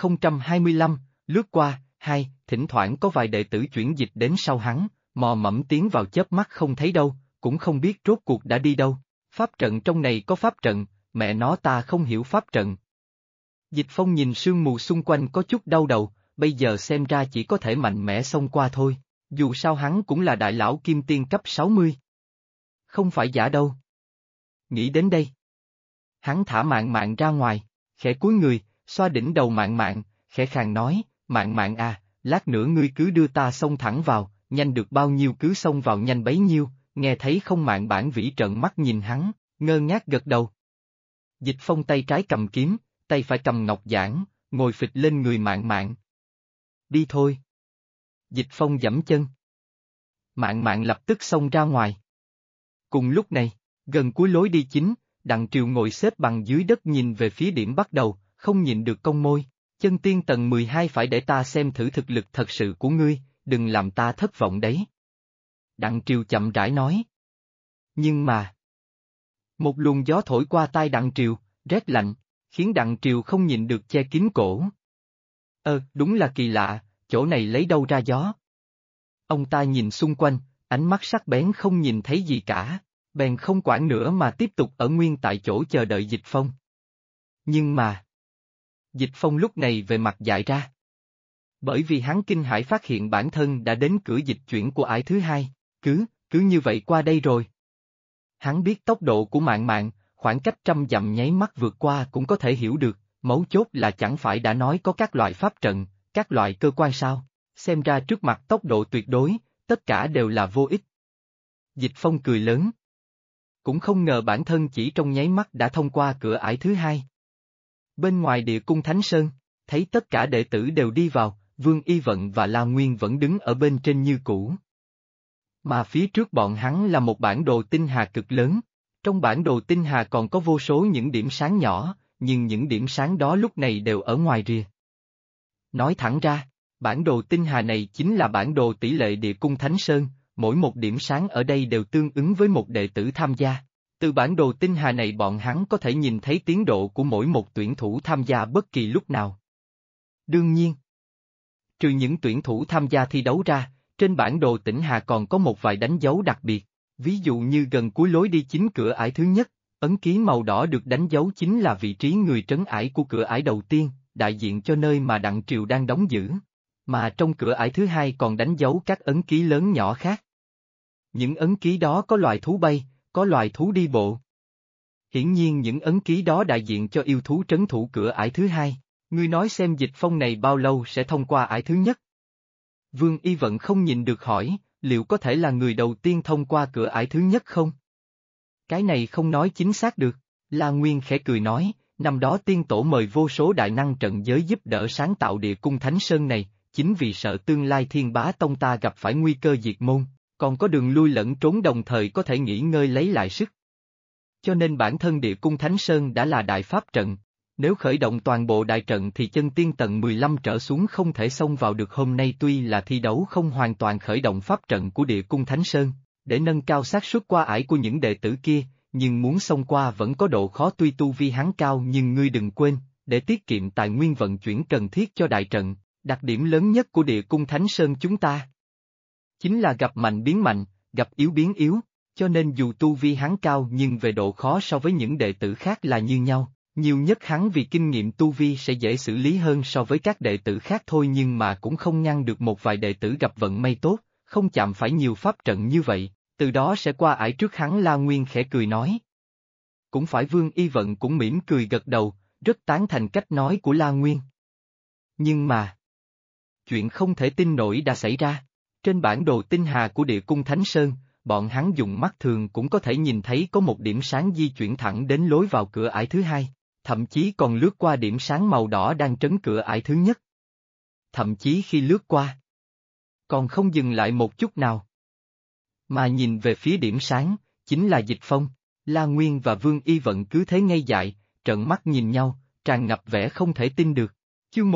Speaker 1: 1025, lướt qua, thỉnh thoảng có vài đệ tử chuyển dịch đến sau hắn, mò mẫm tiến vào chớp mắt không thấy đâu, cũng không biết rốt cuộc đã đi đâu. Pháp trận trong này có pháp trận, mẹ nó ta không hiểu pháp trận. Dịch Phong nhìn sương mù xung quanh có chút đau đầu, bây giờ xem ra chỉ có thể mạnh mẽ xông qua thôi, dù sao hắn cũng là đại lão kim tiên cấp 60. Không phải giả đâu. Nghĩ đến đây, hắn thả Mạn Mạn ra ngoài, khẽ cúi người, xoa đỉnh đầu Mạn Mạn, khẽ khàng nói, Mạn Mạn à, lát nữa ngươi cứ đưa ta xông thẳng vào, nhanh được bao nhiêu cứ xông vào nhanh bấy nhiêu, nghe thấy không? Mạn Bản Vĩ trợn mắt nhìn hắn, ngơ ngác gật đầu. Dịch Phong tay trái cầm kiếm, tay phải cầm ngọc giản, ngồi phịch lên người Mạn Mạn. Đi thôi. Dịch Phong giẫm chân. Mạn Mạn lập tức xông ra ngoài. Cùng lúc này, gần cuối lối đi chính, Đặng Triều ngồi xếp bằng dưới đất nhìn về phía điểm bắt đầu, không nhịn được cong môi. Chân tiên tầng 12 phải để ta xem thử thực lực thật sự của ngươi, đừng làm ta thất vọng đấy. Đặng Triều chậm rãi nói. Nhưng mà... Một luồng gió thổi qua tai Đặng Triều, rét lạnh, khiến Đặng Triều không nhịn được che kín cổ. Đúng là kỳ lạ, chỗ này lấy đâu ra gió? Ông ta nhìn xung quanh, ánh mắt sắc bén không nhìn thấy gì cả, bèn không quản nữa mà tiếp tục ở nguyên tại chỗ chờ đợi Dịch Phong. Nhưng mà... Dịch Phong lúc này về mặt dại ra. Bởi vì hắn kinh hãi phát hiện bản thân đã đến cửa dịch chuyển của ải thứ hai, cứ như vậy qua đây rồi. Hắn biết tốc độ của Mạn Mạn, khoảng cách 100 dặm nháy mắt vượt qua cũng có thể hiểu được, mấu chốt là chẳng phải đã nói có các loại pháp trận, các loại cơ quan sao, xem ra trước mặt tốc độ tuyệt đối, tất cả đều là vô ích. Dịch Phong cười lớn. Cũng không ngờ bản thân chỉ trong nháy mắt đã thông qua cửa ải thứ hai. Bên ngoài địa cung Thánh Sơn, thấy tất cả đệ tử đều đi vào, Vương Y Vận và La Nguyên vẫn đứng ở bên trên như cũ. Mà phía trước bọn hắn là một bản đồ tinh hà cực lớn. Trong bản đồ tinh hà còn có vô số những điểm sáng nhỏ, nhưng những điểm sáng đó lúc này đều ở ngoài rìa. Nói thẳng ra, bản đồ tinh hà này chính là bản đồ tỷ lệ địa cung Thánh Sơn, mỗi một điểm sáng ở đây đều tương ứng với một đệ tử tham gia. Từ bản đồ tinh hà này bọn hắn có thể nhìn thấy tiến độ của mỗi một tuyển thủ tham gia bất kỳ lúc nào. Đương nhiên, trừ những tuyển thủ tham gia thi đấu ra, trên bản đồ tỉnh hà còn có một vài đánh dấu đặc biệt. Ví dụ như gần cuối lối đi chính cửa ải thứ nhất, ấn ký màu đỏ được đánh dấu chính là vị trí người trấn ải của cửa ải đầu tiên, đại diện cho nơi mà Đặng Triều đang đóng giữ. Mà trong cửa ải thứ hai còn đánh dấu các ấn ký lớn nhỏ khác. Những ấn ký đó có loài thú bay, có loài thú đi bộ. Hiển nhiên những ấn ký đó đại diện cho yêu thú trấn thủ cửa ải thứ hai. Ngươi nói xem Dịch Phong này bao lâu sẽ thông qua ải thứ nhất? Vương Y Vận không nhìn được hỏi, liệu có thể là người đầu tiên thông qua cửa ải thứ nhất không? Cái này không nói chính xác được, La Nguyên khẽ cười nói, năm đó tiên tổ mời vô số đại năng trận giới giúp đỡ sáng tạo địa cung Thánh Sơn này, chính vì sợ tương lai Thiên Bá Tông ta gặp phải nguy cơ diệt môn, còn có đường lui lẫn trốn đồng thời có thể nghỉ ngơi lấy lại sức. Cho nên bản thân địa cung Thánh Sơn đã là đại pháp trận. Nếu khởi động toàn bộ đại trận thì chân tiên tầng 15 trở xuống không thể xông vào được. Hôm nay tuy là thi đấu không hoàn toàn khởi động pháp trận của địa cung Thánh Sơn, để nâng cao xác suất qua ải của những đệ tử kia, nhưng muốn xông qua vẫn có độ khó. Tuy tu vi hắn cao nhưng ngươi đừng quên, để tiết kiệm tài nguyên vận chuyển cần thiết cho đại trận, đặc điểm lớn nhất của địa cung Thánh Sơn chúng ta chính là gặp mạnh biến mạnh, gặp yếu biến yếu, cho nên dù tu vi hắn cao nhưng về độ khó so với những đệ tử khác là như nhau. Nhiều nhất hắn vì kinh nghiệm tu vi sẽ dễ xử lý hơn so với các đệ tử khác thôi, nhưng mà cũng không ngăn được một vài đệ tử gặp vận may tốt, không chạm phải nhiều pháp trận như vậy, từ đó sẽ qua ải trước hắn. La Nguyên khẽ cười nói. Cũng phải. Vương Y Vận cũng mỉm cười gật đầu, rất tán thành cách nói của La Nguyên. Nhưng mà, chuyện không thể tin nổi đã xảy ra. Trên bản đồ tinh hà của địa cung Thánh Sơn, bọn hắn dùng mắt thường cũng có thể nhìn thấy có một điểm sáng di chuyển thẳng đến lối vào cửa ải thứ hai. Thậm chí còn lướt qua điểm sáng màu đỏ đang trấn cửa ải thứ nhất. Thậm chí khi lướt qua, còn không dừng lại một chút nào. Mà nhìn về phía điểm sáng, chính là Dịch Phong. La Nguyên và Vương Y Vận cứ thế ngây dại, trợn mắt nhìn nhau, tràn ngập vẻ không thể tin được. Chương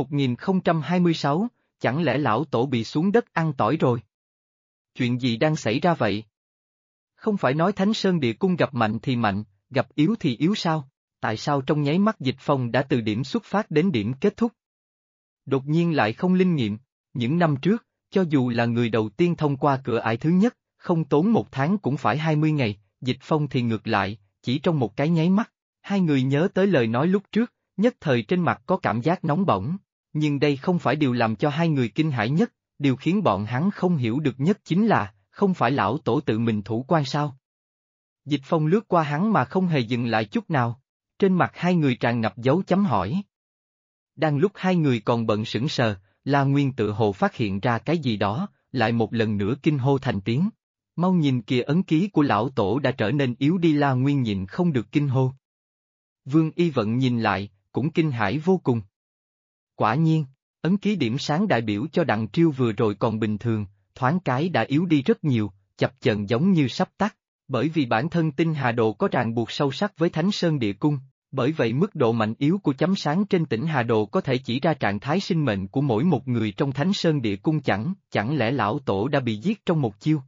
Speaker 1: 1026, chẳng lẽ lão tổ bị xuống đất ăn tỏi rồi? Chuyện gì đang xảy ra vậy? Không phải nói Thánh Sơn địa cung gặp mạnh thì mạnh, gặp yếu thì yếu sao? Tại sao trong nháy mắt Dịch Phong đã từ điểm xuất phát đến điểm kết thúc? Đột nhiên lại không linh nghiệm. Những năm trước, cho dù là người đầu tiên thông qua cửa ải thứ nhất, không tốn 1 tháng cũng phải 20 ngày, Dịch Phong thì ngược lại, chỉ trong một cái nháy mắt. Hai người nhớ tới lời nói lúc trước, nhất thời trên mặt có cảm giác nóng bỏng. Nhưng đây không phải điều làm cho hai người kinh hãi nhất, điều khiến bọn hắn không hiểu được nhất chính là, không phải lão tổ tự mình thủ quan sao? Dịch Phong lướt qua hắn mà không hề dừng lại chút nào. Trên mặt hai người tràn ngập dấu chấm hỏi. Đang lúc hai người còn bận sững sờ, La Nguyên tự hồ phát hiện ra cái gì đó, lại một lần nữa kinh hô thành tiếng. Mau nhìn kìa, ấn ký của lão tổ đã trở nên yếu đi. La Nguyên nhịn không được kinh hô. Vương Y Vận nhìn lại, cũng kinh hãi vô cùng. Quả nhiên, ấn ký điểm sáng đại biểu cho Đặng Triều vừa rồi còn bình thường, thoáng cái đã yếu đi rất nhiều, chập chờn giống như sắp tắt. Bởi vì bản thân tinh hà đồ có ràng buộc sâu sắc với Thánh Sơn địa cung, Bởi vậy mức độ mạnh yếu của chấm sáng trên tỉnh Hà Đồ có thể chỉ ra trạng thái sinh mệnh của mỗi một người trong Thánh Sơn Địa Cung chẳng lẽ lão tổ đã bị giết trong một chiêu?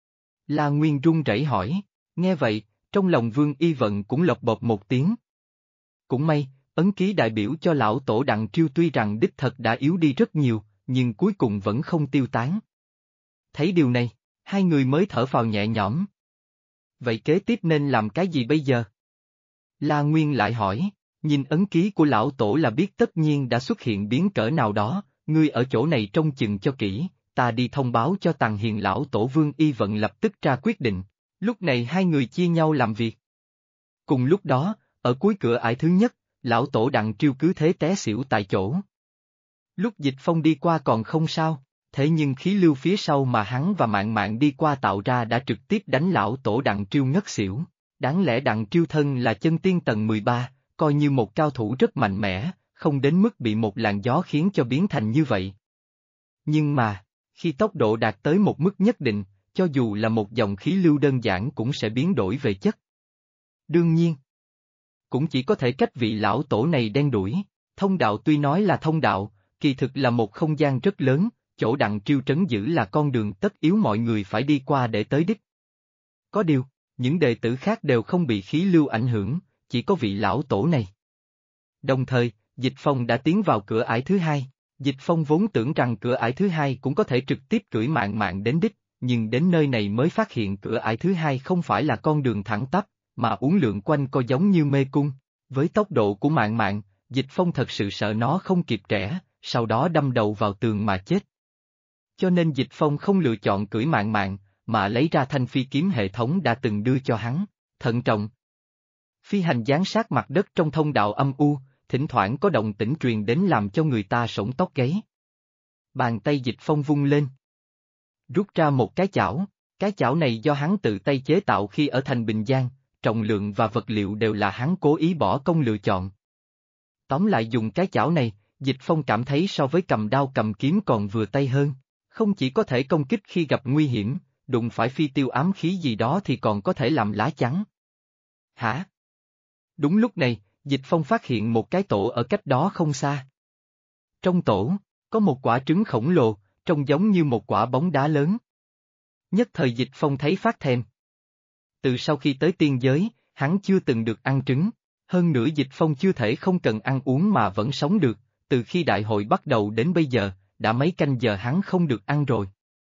Speaker 1: La Nguyên run rẩy hỏi, nghe vậy, trong lòng Vương Y Vận cũng lộc bộp một tiếng. Cũng may, ấn ký đại biểu cho lão tổ Đặng Triêu tuy rằng đích thật đã yếu đi rất nhiều, nhưng cuối cùng vẫn không tiêu tán. Thấy điều này, hai người mới thở phào nhẹ nhõm. Vậy kế tiếp nên làm cái gì bây giờ? La Nguyên lại hỏi, nhìn ấn ký của lão tổ là biết tất nhiên đã xuất hiện biến cỡ nào đó, ngươi ở chỗ này trông chừng cho kỹ, ta đi thông báo cho Tằng Hiền lão tổ. Vương Y Vận lập tức ra quyết định, lúc này hai người chia nhau làm việc. Cùng lúc đó, ở cuối cửa ải thứ nhất, lão tổ Đặng Triêu cứ thế té xỉu tại chỗ. Lúc Dịch Phong đi qua còn không sao, thế nhưng khí lưu phía sau mà hắn và Mạn Mạn đi qua tạo ra đã trực tiếp đánh lão tổ Đặng Triêu ngất xỉu. Đáng lẽ Đặng Triêu thân là chân tiên tầng 13, coi như một cao thủ rất mạnh mẽ, không đến mức bị một làn gió khiến cho biến thành như vậy. Nhưng mà, khi tốc độ đạt tới một mức nhất định, cho dù là một dòng khí lưu đơn giản cũng sẽ biến đổi về chất. Đương nhiên, cũng chỉ có thể cách vị lão tổ này đen đuổi. Thông đạo tuy nói là thông đạo, kỳ thực là một không gian rất lớn, chỗ Đặng Triêu trấn giữ là con đường tất yếu mọi người phải đi qua để tới đích. Có điều, những đệ tử khác đều không bị khí lưu ảnh hưởng, chỉ có vị lão tổ này. Đồng thời, Dịch Phong đã tiến vào cửa ải thứ hai. Dịch Phong vốn tưởng rằng cửa ải thứ hai cũng có thể trực tiếp cưỡi Mạn Mạn đến đích, nhưng đến nơi này mới phát hiện cửa ải thứ hai không phải là con đường thẳng tắp, mà uốn lượn quanh co giống như mê cung. Với tốc độ của Mạn Mạn, Dịch Phong thật sự sợ nó không kịp trẻ, sau đó đâm đầu vào tường mà chết. Cho nên Dịch Phong không lựa chọn cưỡi Mạn Mạn, mà lấy ra thanh phi kiếm hệ thống đã từng đưa cho hắn, thận trọng. Phi hành giáng sát mặt đất trong thông đạo âm u, thỉnh thoảng có động tĩnh truyền đến làm cho người ta sởn tóc gáy. Bàn tay Dịch Phong vung lên, rút ra một cái chảo này do hắn tự tay chế tạo khi ở thành Bình Giang, trọng lượng và vật liệu đều là hắn cố ý bỏ công lựa chọn. Tóm lại dùng cái chảo này, Dịch Phong cảm thấy so với cầm đao cầm kiếm còn vừa tay hơn, không chỉ có thể công kích khi gặp nguy hiểm, đụng phải phi tiêu ám khí gì đó thì còn có thể làm lá chắn. Hả? Đúng lúc này, Dịch Phong phát hiện một cái tổ ở cách đó không xa. Trong tổ, có một quả trứng khổng lồ, trông giống như một quả bóng đá lớn. Nhất thời Dịch Phong thấy phát thèm. Từ sau khi tới tiên giới, hắn chưa từng được ăn trứng, hơn nữa Dịch Phong chưa thể không cần ăn uống mà vẫn sống được, từ khi đại hội bắt đầu đến bây giờ, đã mấy canh giờ hắn không được ăn rồi.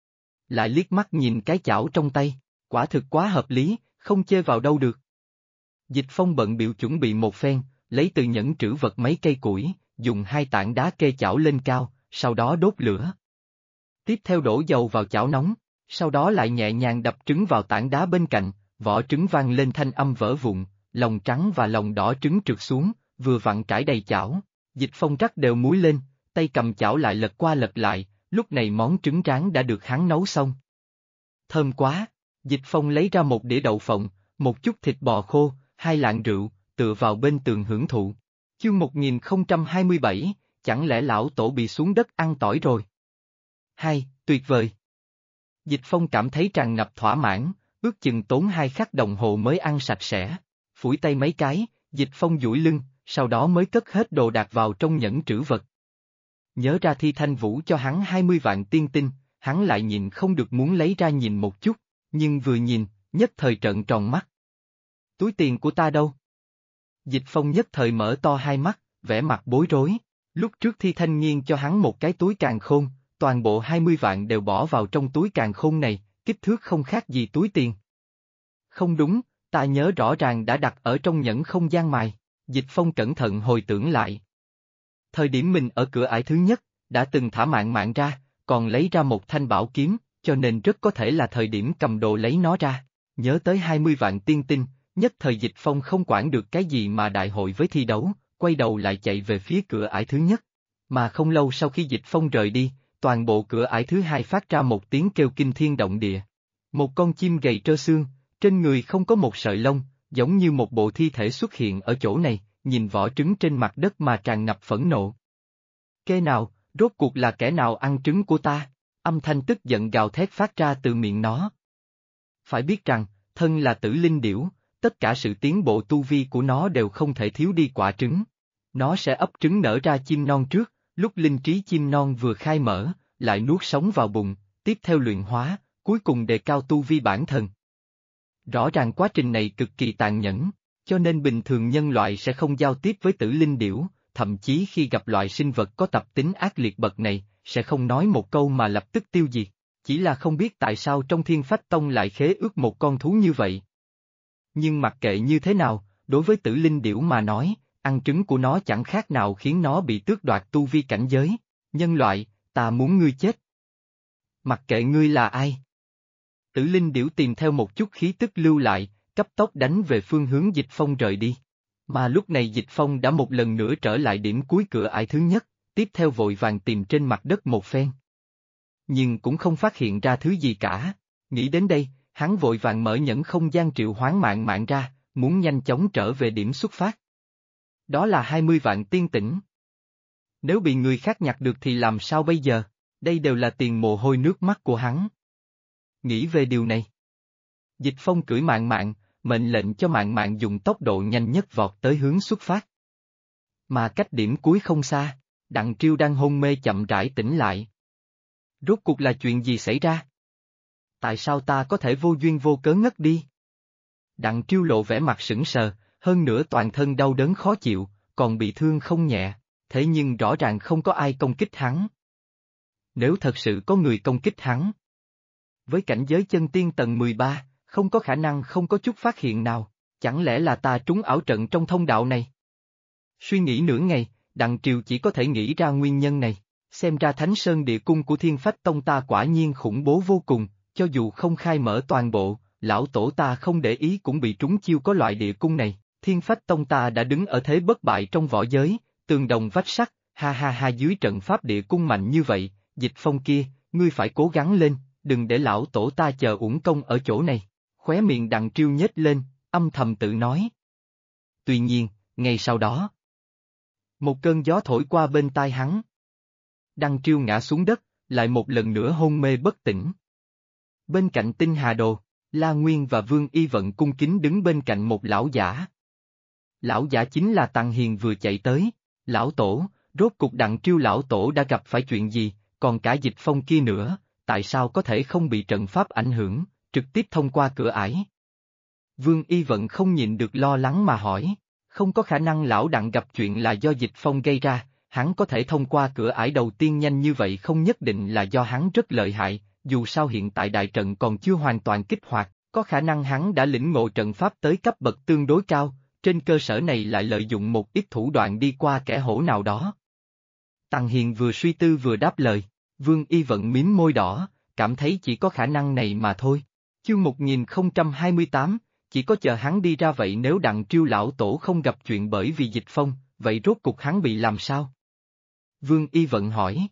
Speaker 1: Lại liếc mắt nhìn cái chảo trong tay, quả thực quá hợp lý, không chê vào đâu được. Dịch Phong bận bịu chuẩn bị một phen, lấy từ nhẫn trữ vật mấy cây củi, dùng hai tảng đá kê chảo lên cao, sau đó đốt lửa. Tiếp theo đổ dầu vào chảo nóng, sau đó lại nhẹ nhàng đập trứng vào tảng đá bên cạnh, vỏ trứng vang lên thanh âm vỡ vụn, lòng trắng và lòng đỏ trứng trượt xuống, vừa vặn trải đầy chảo. Dịch Phong rắc đều muối lên, tay cầm chảo lại lật qua lật lại, lúc này món trứng rán đã được hắn nấu xong. Thơm quá! Dịch Phong lấy ra một đĩa đậu phộng, một chút thịt bò khô, hai lạng rượu, tựa vào bên tường hưởng thụ. Chương 1027, chẳng lẽ lão tổ bị xuống đất ăn tỏi rồi? Hai, tuyệt vời! Dịch Phong cảm thấy tràn ngập thỏa mãn, ước chừng tốn 2 khắc đồng hồ mới ăn sạch sẽ. Phủi tay mấy cái, Dịch Phong duỗi lưng, sau đó mới cất hết đồ đạc vào trong nhẫn trữ vật. Nhớ ra Thi Thanh Vũ cho hắn 20 vạn tiên tinh, hắn lại nhìn không được muốn lấy ra nhìn một chút, nhưng vừa nhìn, nhất thời trợn tròn mắt. Túi tiền của ta đâu? Dịch Phong nhất thời mở to hai mắt, vẻ mặt bối rối. Lúc trước Thi Thanh nghiêng cho hắn một cái túi càn khôn, toàn bộ 20 vạn đều bỏ vào trong túi càn khôn này, kích thước không khác gì túi tiền. Không đúng, ta nhớ rõ ràng đã đặt ở trong nhẫn không gian mài. Dịch Phong cẩn thận hồi tưởng lại. Thời điểm mình ở cửa ải thứ nhất, đã từng thả Mạn Mạn ra, còn lấy ra một thanh bảo kiếm, cho nên rất có thể là thời điểm cầm đồ lấy nó ra. Nhớ tới 20 vạn tiên tinh, nhất thời Dịch Phong không quản được cái gì mà đại hội với thi đấu, quay đầu lại chạy về phía cửa ải thứ nhất. Mà không lâu sau khi Dịch Phong rời đi, toàn bộ cửa ải thứ hai phát ra một tiếng kêu kinh thiên động địa. Một con chim gầy trơ xương, trên người không có một sợi lông, giống như một bộ thi thể xuất hiện ở chỗ này, nhìn vỏ trứng trên mặt đất mà tràn ngập phẫn nộ. Kẻ nào, rốt cuộc là kẻ nào ăn trứng của ta? Âm thanh tức giận gào thét phát ra từ miệng nó. Phải biết rằng, thân là tử linh điểu, tất cả sự tiến bộ tu vi của nó đều không thể thiếu đi quả trứng. Nó sẽ ấp trứng nở ra chim non trước, lúc linh trí chim non vừa khai mở, lại nuốt sống vào bụng, tiếp theo luyện hóa, cuối cùng đề cao tu vi bản thân. Rõ ràng quá trình này cực kỳ tàn nhẫn, cho nên bình thường nhân loại sẽ không giao tiếp với tử linh điểu, thậm chí khi gặp loại sinh vật có tập tính ác liệt bậc này, sẽ không nói một câu mà lập tức tiêu diệt. Chỉ là không biết tại sao trong Thiên Phách Tông lại khế ước một con thú như vậy. Nhưng mặc kệ như thế nào, đối với tử linh điểu mà nói, ăn trứng của nó chẳng khác nào khiến nó bị tước đoạt tu vi cảnh giới. Nhân loại, ta muốn ngươi chết. Mặc kệ ngươi là ai. Tử linh điểu tìm theo một chút khí tức lưu lại, cấp tốc đánh về phương hướng Dịch Phong rời đi. Mà lúc này Dịch Phong đã một lần nữa trở lại điểm cuối cửa ải thứ nhất, tiếp theo vội vàng tìm trên mặt đất một phen. Nhưng cũng không phát hiện ra thứ gì cả. Nghĩ đến đây, hắn vội vàng mở nhẫn không gian triệu hoán mạng mạng ra, muốn nhanh chóng trở về điểm xuất phát. Đó là 20 vạn tiên tĩnh. Nếu bị người khác nhặt được thì làm sao bây giờ? Đây đều là tiền mồ hôi nước mắt của hắn. Nghĩ về điều này. Dịch Phong cưỡi mạng mạng, mệnh lệnh cho mạng mạng dùng tốc độ nhanh nhất vọt tới hướng xuất phát. Mà cách điểm cuối không xa, Đặng Triêu đang hôn mê chậm rãi tỉnh lại. Rốt cuộc là chuyện gì xảy ra? Tại sao ta có thể vô duyên vô cớ ngất đi? Đặng Triêu lộ vẻ mặt sững sờ, hơn nữa toàn thân đau đớn khó chịu, còn bị thương không nhẹ, thế nhưng rõ ràng không có ai công kích hắn. Nếu thật sự có người công kích hắn, với cảnh giới chân tiên tầng 13, không có khả năng không có chút phát hiện nào, chẳng lẽ là ta trúng ảo trận trong thông đạo này? Suy nghĩ nửa ngày, Đặng Triều chỉ có thể nghĩ ra nguyên nhân này, xem ra Thánh Sơn Địa Cung của Thiên Phách Tông ta quả nhiên khủng bố vô cùng, cho dù không khai mở toàn bộ, lão tổ ta không để ý cũng bị trúng chiêu có loại địa cung này, Thiên Phách Tông ta đã đứng ở thế bất bại trong võ giới, tường đồng vách sắt, ha ha ha dưới trận pháp địa cung mạnh như vậy, Dịch Phong kia, ngươi phải cố gắng lên, đừng để lão tổ ta chờ uổng công ở chỗ này, khóe miệng Đặng Triêu nhếch lên, âm thầm tự nói. Tuy nhiên, ngay sau đó, một cơn gió thổi qua bên tai hắn. Đặng Triêu ngã xuống đất, lại một lần nữa hôn mê bất tỉnh. Bên cạnh Tinh Hà Đồ, La Nguyên và Vương Y Vận cung kính đứng bên cạnh một lão giả. Lão giả chính là Tằng Hiền vừa chạy tới, lão tổ, rốt cục Đặng Triêu lão tổ đã gặp phải chuyện gì, còn cả Dịch Phong kia nữa, tại sao có thể không bị trận pháp ảnh hưởng, trực tiếp thông qua cửa ải? Vương Y Vận không nhịn được lo lắng mà hỏi, không có khả năng lão Đặng gặp chuyện là do Dịch Phong gây ra, hắn có thể thông qua cửa ải đầu tiên nhanh như vậy không nhất định là do hắn rất lợi hại, dù sao hiện tại đại trận còn chưa hoàn toàn kích hoạt, có khả năng hắn đã lĩnh ngộ trận pháp tới cấp bậc tương đối cao, trên cơ sở này lại lợi dụng một ít thủ đoạn đi qua kẻ hổ nào đó. Tằng Hiền vừa suy tư vừa đáp lời, Vương Y Vận mím môi đỏ, cảm thấy chỉ có khả năng này mà thôi. Chương 1028, chỉ có chờ hắn đi ra vậy nếu Đặng Triêu lão tổ không gặp chuyện bởi vì Dịch Phong, vậy rốt cục hắn bị làm sao? Vương Y Vận hỏi.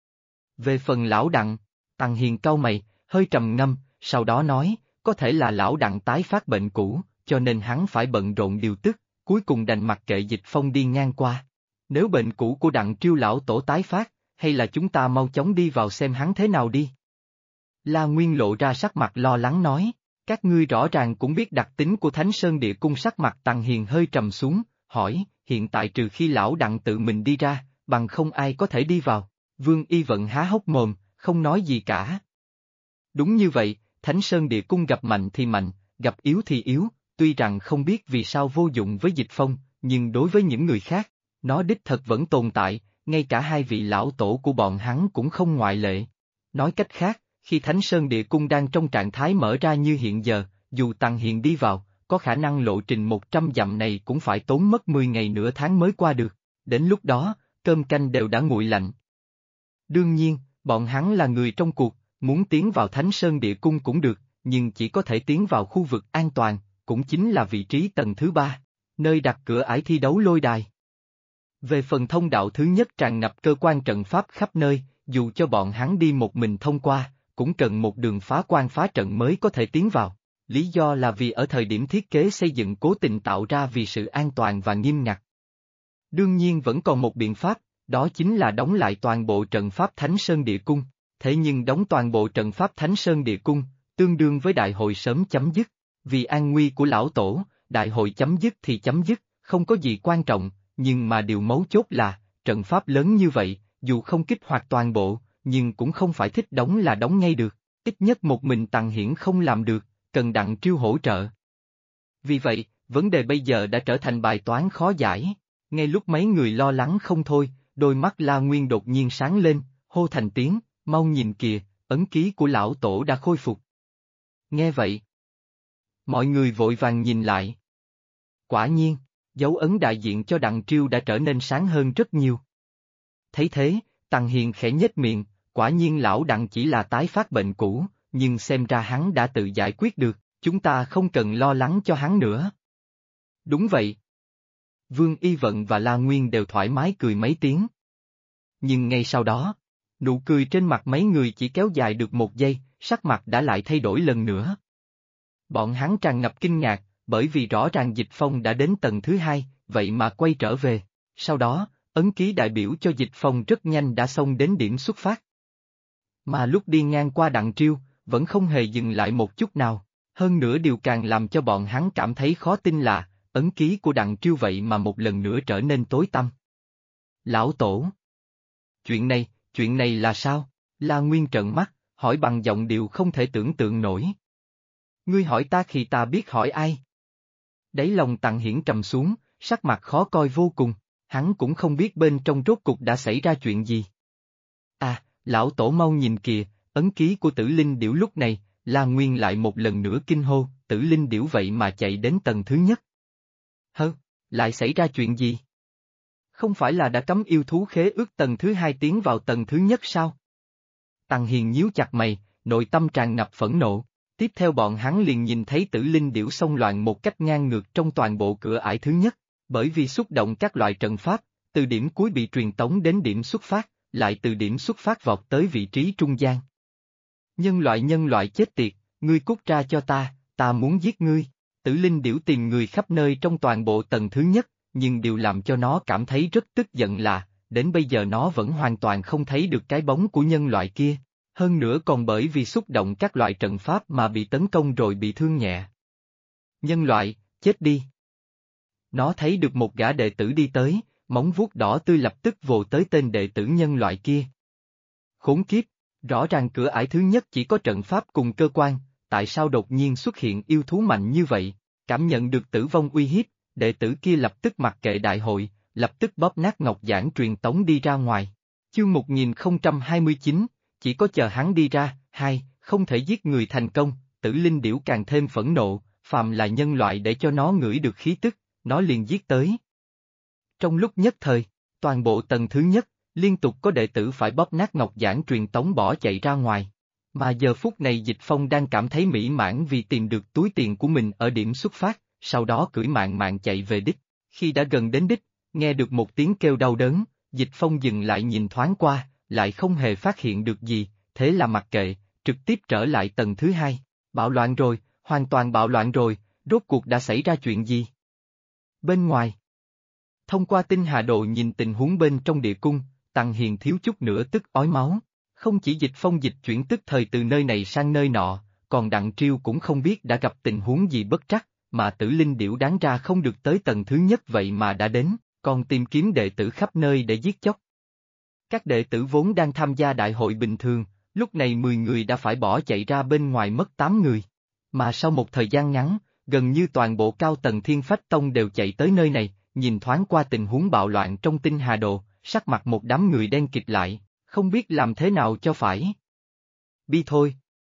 Speaker 1: Về phần lão Đặng, Tằng Hiền cau mày, hơi trầm ngâm, sau đó nói, có thể là lão Đặng tái phát bệnh cũ, cho nên hắn phải bận rộn điều tức, cuối cùng đành mặc kệ Dịch Phong đi ngang qua. Nếu bệnh cũ của Đặng Triêu lão tổ tái phát, hay là chúng ta mau chóng đi vào xem hắn thế nào đi? La Nguyên lộ ra sắc mặt lo lắng nói, các ngươi rõ ràng cũng biết đặc tính của Thánh Sơn Địa Cung. Sắc mặt Tằng Hiền hơi trầm xuống, hỏi, hiện tại trừ khi lão Đặng tự mình đi ra, bằng không ai có thể đi vào. Vương Y Vận há hốc mồm, không nói gì cả. Đúng như vậy, Thánh Sơn Địa Cung gặp mạnh thì mạnh, gặp yếu thì yếu, tuy rằng không biết vì sao vô dụng với Dịch Phong, nhưng đối với những người khác, nó đích thật vẫn tồn tại, ngay cả hai vị lão tổ của bọn hắn cũng không ngoại lệ. Nói cách khác, khi Thánh Sơn Địa Cung đang trong trạng thái mở ra như hiện giờ, dù Tằng Hiền đi vào, có khả năng lộ trình 100 dặm này cũng phải tốn mất 10 ngày nửa tháng mới qua được, đến lúc đó, cơm canh đều đã nguội lạnh. Đương nhiên, bọn hắn là người trong cuộc, muốn tiến vào Thánh Sơn Địa Cung cũng được, nhưng chỉ có thể tiến vào khu vực an toàn, cũng chính là vị trí tầng thứ 3, nơi đặt cửa ải thi đấu lôi đài. Về phần thông đạo thứ nhất tràn ngập cơ quan trận pháp khắp nơi, dù cho bọn hắn đi một mình thông qua, cũng cần một đường phá quan phá trận mới có thể tiến vào. Lý do là vì ở thời điểm thiết kế xây dựng cố tình tạo ra vì sự an toàn và nghiêm ngặt. Đương nhiên vẫn còn một biện pháp, đó chính là đóng lại toàn bộ trận pháp Thánh Sơn Địa Cung. Thế nhưng đóng toàn bộ trận pháp Thánh Sơn Địa Cung, tương đương với đại hội sớm chấm dứt. Vì an nguy của lão tổ, đại hội chấm dứt thì chấm dứt, không có gì quan trọng, nhưng mà điều mấu chốt là, trận pháp lớn như vậy, dù không kích hoạt toàn bộ, nhưng cũng không phải thích đóng là đóng ngay được, ít nhất một mình Tằng Hiển không làm được, cần Đặng Triêu hỗ trợ. Vì vậy, vấn đề bây giờ đã trở thành bài toán khó giải. Ngay lúc mấy người lo lắng không thôi, đôi mắt La Nguyên đột nhiên sáng lên, hô thành tiếng, mau nhìn kìa, ấn ký của lão tổ đã khôi phục. Nghe vậy, mọi người vội vàng nhìn lại. Quả nhiên, dấu ấn đại diện cho Đặng Triêu đã trở nên sáng hơn rất nhiều. Thấy thế, Tằng Hiền khẽ nhếch miệng, quả nhiên lão Đặng chỉ là tái phát bệnh cũ, nhưng xem ra hắn đã tự giải quyết được, chúng ta không cần lo lắng cho hắn nữa. Đúng vậy. Vương Y Vận và La Nguyên đều thoải mái cười mấy tiếng. Nhưng ngay sau đó, nụ cười trên mặt mấy người chỉ kéo dài được một giây, sắc mặt đã lại thay đổi lần nữa. Bọn hắn tràn ngập kinh ngạc, bởi vì rõ ràng Dịch Phong đã đến tầng thứ hai, vậy mà quay trở về. Sau đó, ấn ký đại biểu cho Dịch Phong rất nhanh đã xông đến điểm xuất phát. Mà lúc đi ngang qua Đặng Triêu, vẫn không hề dừng lại một chút nào. Hơn nữa điều càng làm cho bọn hắn cảm thấy khó tin là, ấn ký của Đặng Triêu vậy mà một lần nữa trở nên tối tăm. Lão Tổ! Chuyện này là sao? La Nguyên trợn mắt, hỏi bằng giọng điệu không thể tưởng tượng nổi. Ngươi hỏi ta khi ta biết hỏi ai? Đáy lòng Tằng Hiển trầm xuống, sắc mặt khó coi vô cùng, hắn cũng không biết bên trong rốt cục đã xảy ra chuyện gì. À, lão tổ mau nhìn kìa, ấn ký của Tử Linh Điểu lúc này, La Nguyên lại một lần nữa kinh hô, Tử Linh Điểu vậy mà chạy đến tầng thứ nhất. Lại xảy ra chuyện gì? Không phải là đã cấm yêu thú khế ước tầng thứ hai tiến vào tầng thứ nhất sao? Tằng Hiền nhíu chặt mày, nội tâm tràn ngập phẫn nộ. Tiếp theo bọn hắn liền nhìn thấy Tử Linh Điểu xông loạn một cách ngang ngược trong toàn bộ cửa ải thứ nhất, bởi vì xúc động các loại trận pháp, từ điểm cuối bị truyền tống đến điểm xuất phát, lại từ điểm xuất phát vọt tới vị trí trung gian. Nhân loại chết tiệt, ngươi cút ra cho ta muốn giết ngươi. Tử Linh Điểu tìm người khắp nơi trong toàn bộ tầng thứ nhất, nhưng điều làm cho nó cảm thấy rất tức giận là, đến bây giờ nó vẫn hoàn toàn không thấy được cái bóng của nhân loại kia. Hơn nữa còn bởi vì xúc động các loại trận pháp mà bị tấn công rồi bị thương nhẹ. Nhân loại, chết đi. Nó thấy được một gã đệ tử đi tới, móng vuốt đỏ tươi lập tức vồ tới tên đệ tử nhân loại kia. Khốn kiếp, rõ ràng cửa ải thứ nhất chỉ có trận pháp cùng cơ quan, tại sao đột nhiên xuất hiện yêu thú mạnh như vậy? Cảm nhận được tử vong uy hiếp, đệ tử kia lập tức mặc kệ đại hội, lập tức bóp nát ngọc giản truyền tống đi ra ngoài. Chương 1029, chỉ có chờ hắn đi ra, không thể giết người thành công, Tử Linh Điểu càng thêm phẫn nộ, phàm là nhân loại để cho nó ngửi được khí tức, nó liền giết tới. Trong lúc nhất thời, toàn bộ tầng thứ nhất, liên tục có đệ tử phải bóp nát ngọc giản truyền tống bỏ chạy ra ngoài. Mà giờ phút này Dịch Phong đang cảm thấy mỹ mãn vì tìm được túi tiền của mình ở điểm xuất phát, sau đó cưỡi mạng chạy về đích. Khi đã gần đến đích, nghe được một tiếng kêu đau đớn, Dịch Phong dừng lại nhìn thoáng qua, lại không hề phát hiện được gì, thế là mặc kệ, trực tiếp trở lại tầng thứ hai. Bạo loạn rồi, hoàn toàn bạo loạn rồi, rốt cuộc đã xảy ra chuyện gì? Bên ngoài, thông qua tinh hà độ nhìn tình huống bên trong địa cung, Tằng Hiền thiếu chút nữa tức ói máu. Không chỉ Dịch Phong dịch chuyển tức thời từ nơi này sang nơi nọ, còn Đặng Triêu cũng không biết đã gặp tình huống gì bất trắc, mà Tử Linh Điểu đáng ra không được tới tầng thứ nhất vậy mà đã đến, còn tìm kiếm đệ tử khắp nơi để giết chóc. Các đệ tử vốn đang tham gia đại hội bình thường, lúc này 10 người đã phải bỏ chạy ra bên ngoài mất 8 người. Mà sau một thời gian ngắn, gần như toàn bộ cao tầng Thiên Phách Tông đều chạy tới nơi này, nhìn thoáng qua tình huống bạo loạn trong tinh hà đồ, sắc mặt một đám người đen kịt lại, không biết làm thế nào cho phải. Bi thôi.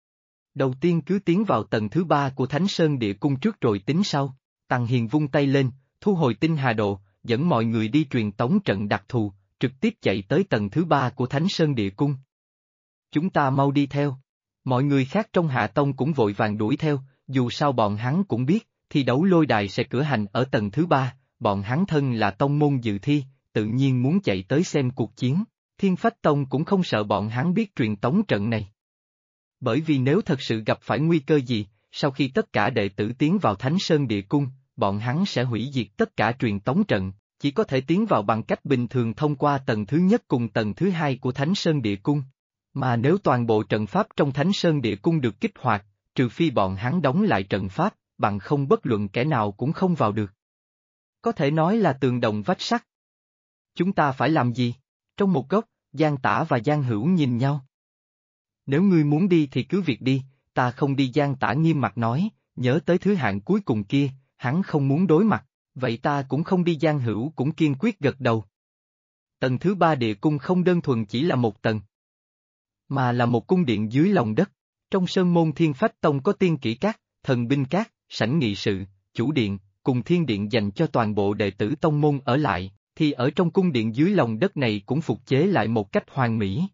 Speaker 1: Đầu tiên cứ tiến vào tầng thứ 3 của Thánh Sơn Địa Cung trước rồi tính sau. Tằng Hiền vung tay lên, thu hồi tinh hà độ, dẫn mọi người đi truyền tống trận đặc thù, trực tiếp chạy tới tầng thứ 3 của Thánh Sơn Địa Cung. Chúng ta mau đi theo. Mọi người khác trong Hạ Tông cũng vội vàng đuổi theo, dù sao bọn hắn cũng biết, thi đấu lôi đài sẽ cử hành ở tầng thứ 3, bọn hắn thân là tông môn dự thi, tự nhiên muốn chạy tới xem cuộc chiến. Thiên Phách Tông cũng không sợ bọn hắn biết truyền tống trận này. Bởi vì nếu thật sự gặp phải nguy cơ gì, sau khi tất cả đệ tử tiến vào Thánh Sơn Địa Cung, bọn hắn sẽ hủy diệt tất cả truyền tống trận, chỉ có thể tiến vào bằng cách bình thường thông qua tầng thứ nhất cùng tầng thứ hai của Thánh Sơn Địa Cung. Mà nếu toàn bộ trận pháp trong Thánh Sơn Địa Cung được kích hoạt, trừ phi bọn hắn đóng lại trận pháp, bằng không bất luận kẻ nào cũng không vào được. Có thể nói là tường đồng vách sắt. Chúng ta phải làm gì? Trong một góc, Giang Tả và Giang Hữu nhìn nhau. Nếu ngươi muốn đi thì cứ việc đi, ta không đi. Giang Tả nghiêm mặt nói, nhớ tới thứ hạng cuối cùng kia, hắn không muốn đối mặt, vậy ta cũng không đi. Giang Hữu cũng kiên quyết gật đầu. Tầng thứ 3 địa cung không đơn thuần chỉ là một tầng, mà là một cung điện dưới lòng đất. Trong sơn môn Thiên Phách Tông có tiên kỷ các, thần binh các, sảnh nghị sự, chủ điện, cùng thiên điện dành cho toàn bộ đệ tử tông môn ở lại, thì ở trong cung điện dưới lòng đất này cũng phục chế lại một cách hoàn mỹ.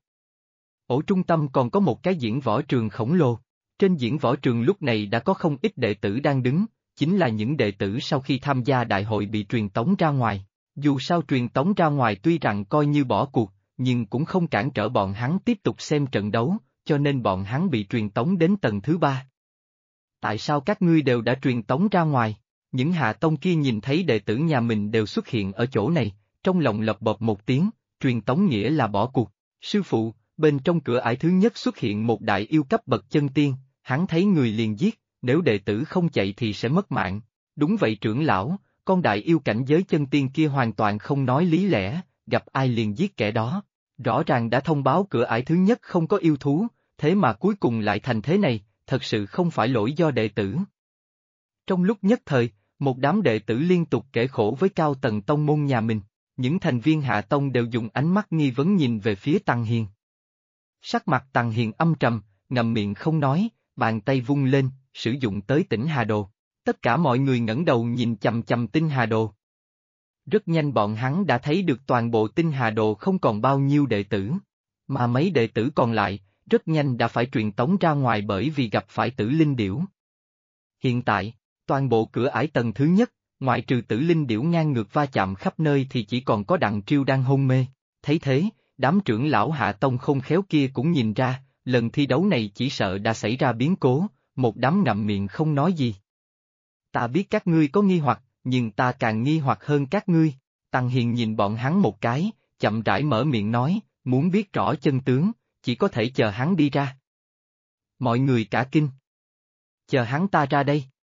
Speaker 1: Ở trung tâm còn có một cái diễn võ trường khổng lồ. Trên diễn võ trường lúc này đã có không ít đệ tử đang đứng, chính là những đệ tử sau khi tham gia đại hội bị truyền tống ra ngoài. Dù sao truyền tống ra ngoài tuy rằng coi như bỏ cuộc, nhưng cũng không cản trở bọn hắn tiếp tục xem trận đấu, cho nên bọn hắn bị truyền tống đến tầng thứ 3. Tại sao các ngươi đều đã truyền tống ra ngoài? Những hạ tông kia nhìn thấy đệ tử nhà mình đều xuất hiện ở chỗ này, trong lòng lộc bộp một tiếng, truyền tống nghĩa là bỏ cuộc. Sư phụ, bên trong cửa ải thứ nhất xuất hiện một đại yêu cấp bậc chân tiên, hắn thấy người liền giết, nếu đệ tử không chạy thì sẽ mất mạng. Đúng vậy trưởng lão, con đại yêu cảnh giới chân tiên kia hoàn toàn không nói lý lẽ, gặp ai liền giết kẻ đó. Rõ ràng đã thông báo cửa ải thứ nhất không có yêu thú, thế mà cuối cùng lại thành thế này, thật sự không phải lỗi do đệ tử. Trong lúc nhất thời, một đám đệ tử liên tục kể khổ với cao tầng tông môn nhà mình, những thành viên hạ tông đều dùng ánh mắt nghi vấn nhìn về phía Tăng Hiền. Sắc mặt Tăng Hiền âm trầm, ngậm miệng không nói, bàn tay vung lên, sử dụng tới Tinh Hà Đồ. Tất cả mọi người ngẩng đầu nhìn chằm chằm Tinh Hà Đồ. Rất nhanh bọn hắn đã thấy được toàn bộ Tinh Hà Đồ không còn bao nhiêu đệ tử, mà mấy đệ tử còn lại, rất nhanh đã phải truyền tống ra ngoài bởi vì gặp phải Tử Linh Điểu. Hiện tại, toàn bộ cửa ải tầng thứ nhất, ngoại trừ Tử Linh Điểu ngang ngược va chạm khắp nơi thì chỉ còn có Đặng Triêu đang hôn mê. Thấy thế, đám trưởng lão hạ tông không khéo kia cũng nhìn ra, lần thi đấu này chỉ sợ đã xảy ra biến cố, một đám ngậm miệng không nói gì. Ta biết các ngươi có nghi hoặc, nhưng ta càng nghi hoặc hơn các ngươi. Tăng Hiền nhìn bọn hắn một cái, chậm rãi mở miệng nói, muốn biết rõ chân tướng, chỉ có thể chờ hắn đi ra. Mọi người cả kinh. Chờ hắn ta ra đây.